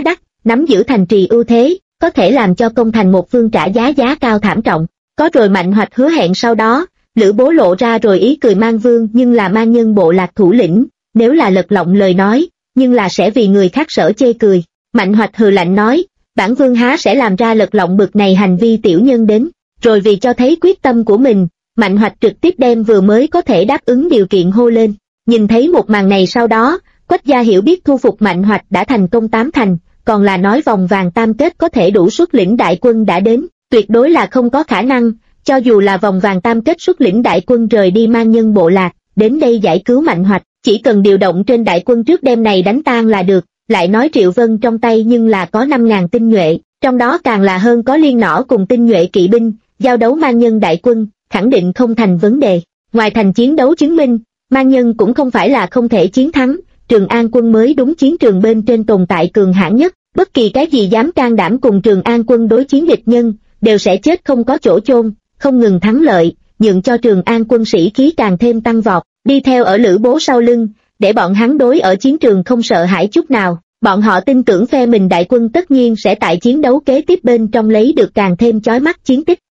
nắm giữ thành trì ưu thế, có thể làm cho công thành một phương trả giá cao thảm trọng. Có rồi Mạnh Hoạch hứa hẹn sau đó, Lữ Bố lộ ra rồi ý cười mang vương nhưng là mang nhân bộ lạc thủ lĩnh, nếu là lật lọng lời nói, nhưng là sẽ vì người khác sở chê cười. Mạnh Hoạch hừ lạnh nói, bản vương há sẽ làm ra lật lọng bực này hành vi tiểu nhân đến, rồi vì cho thấy quyết tâm của mình, Mạnh Hoạch trực tiếp đem vừa mới có thể đáp ứng điều kiện hô lên. Nhìn thấy một màn này sau đó, Quách gia hiểu biết thu phục Mạnh Hoạch đã thành công 8 thành, còn là nói vòng vàng tam kết có thể đủ xuất lĩnh đại quân đã đến, tuyệt đối là không có khả năng, cho dù là vòng vàng tam kết xuất lĩnh đại quân rời đi mang nhân bộ lạc, đến đây giải cứu Mạnh Hoạch, chỉ cần điều động trên đại quân trước đêm này đánh tan là được, lại nói Triệu Vân trong tay nhưng là có 5.000 tinh nhuệ, trong đó càng là hơn có liên nỏ cùng tinh nhuệ kỵ binh, giao đấu mang nhân đại quân, khẳng định không thành vấn đề. Ngoài thành chiến đấu chứng minh, mang nhân cũng không phải là không thể chiến thắng, Trường An quân mới đúng chiến trường bên trên tồn tại cường hãn nhất, bất kỳ cái gì dám can đảm cùng Trường An quân đối chiến địch nhân, đều sẽ chết không có chỗ chôn, không ngừng thắng lợi, nhượng cho Trường An quân sĩ khí càng thêm tăng vọt, đi theo ở Lữ Bố sau lưng, để bọn hắn đối ở chiến trường không sợ hãi chút nào, bọn họ tin tưởng phe mình đại quân tất nhiên sẽ tại chiến đấu kế tiếp bên trong lấy được càng thêm chói mắt chiến tích.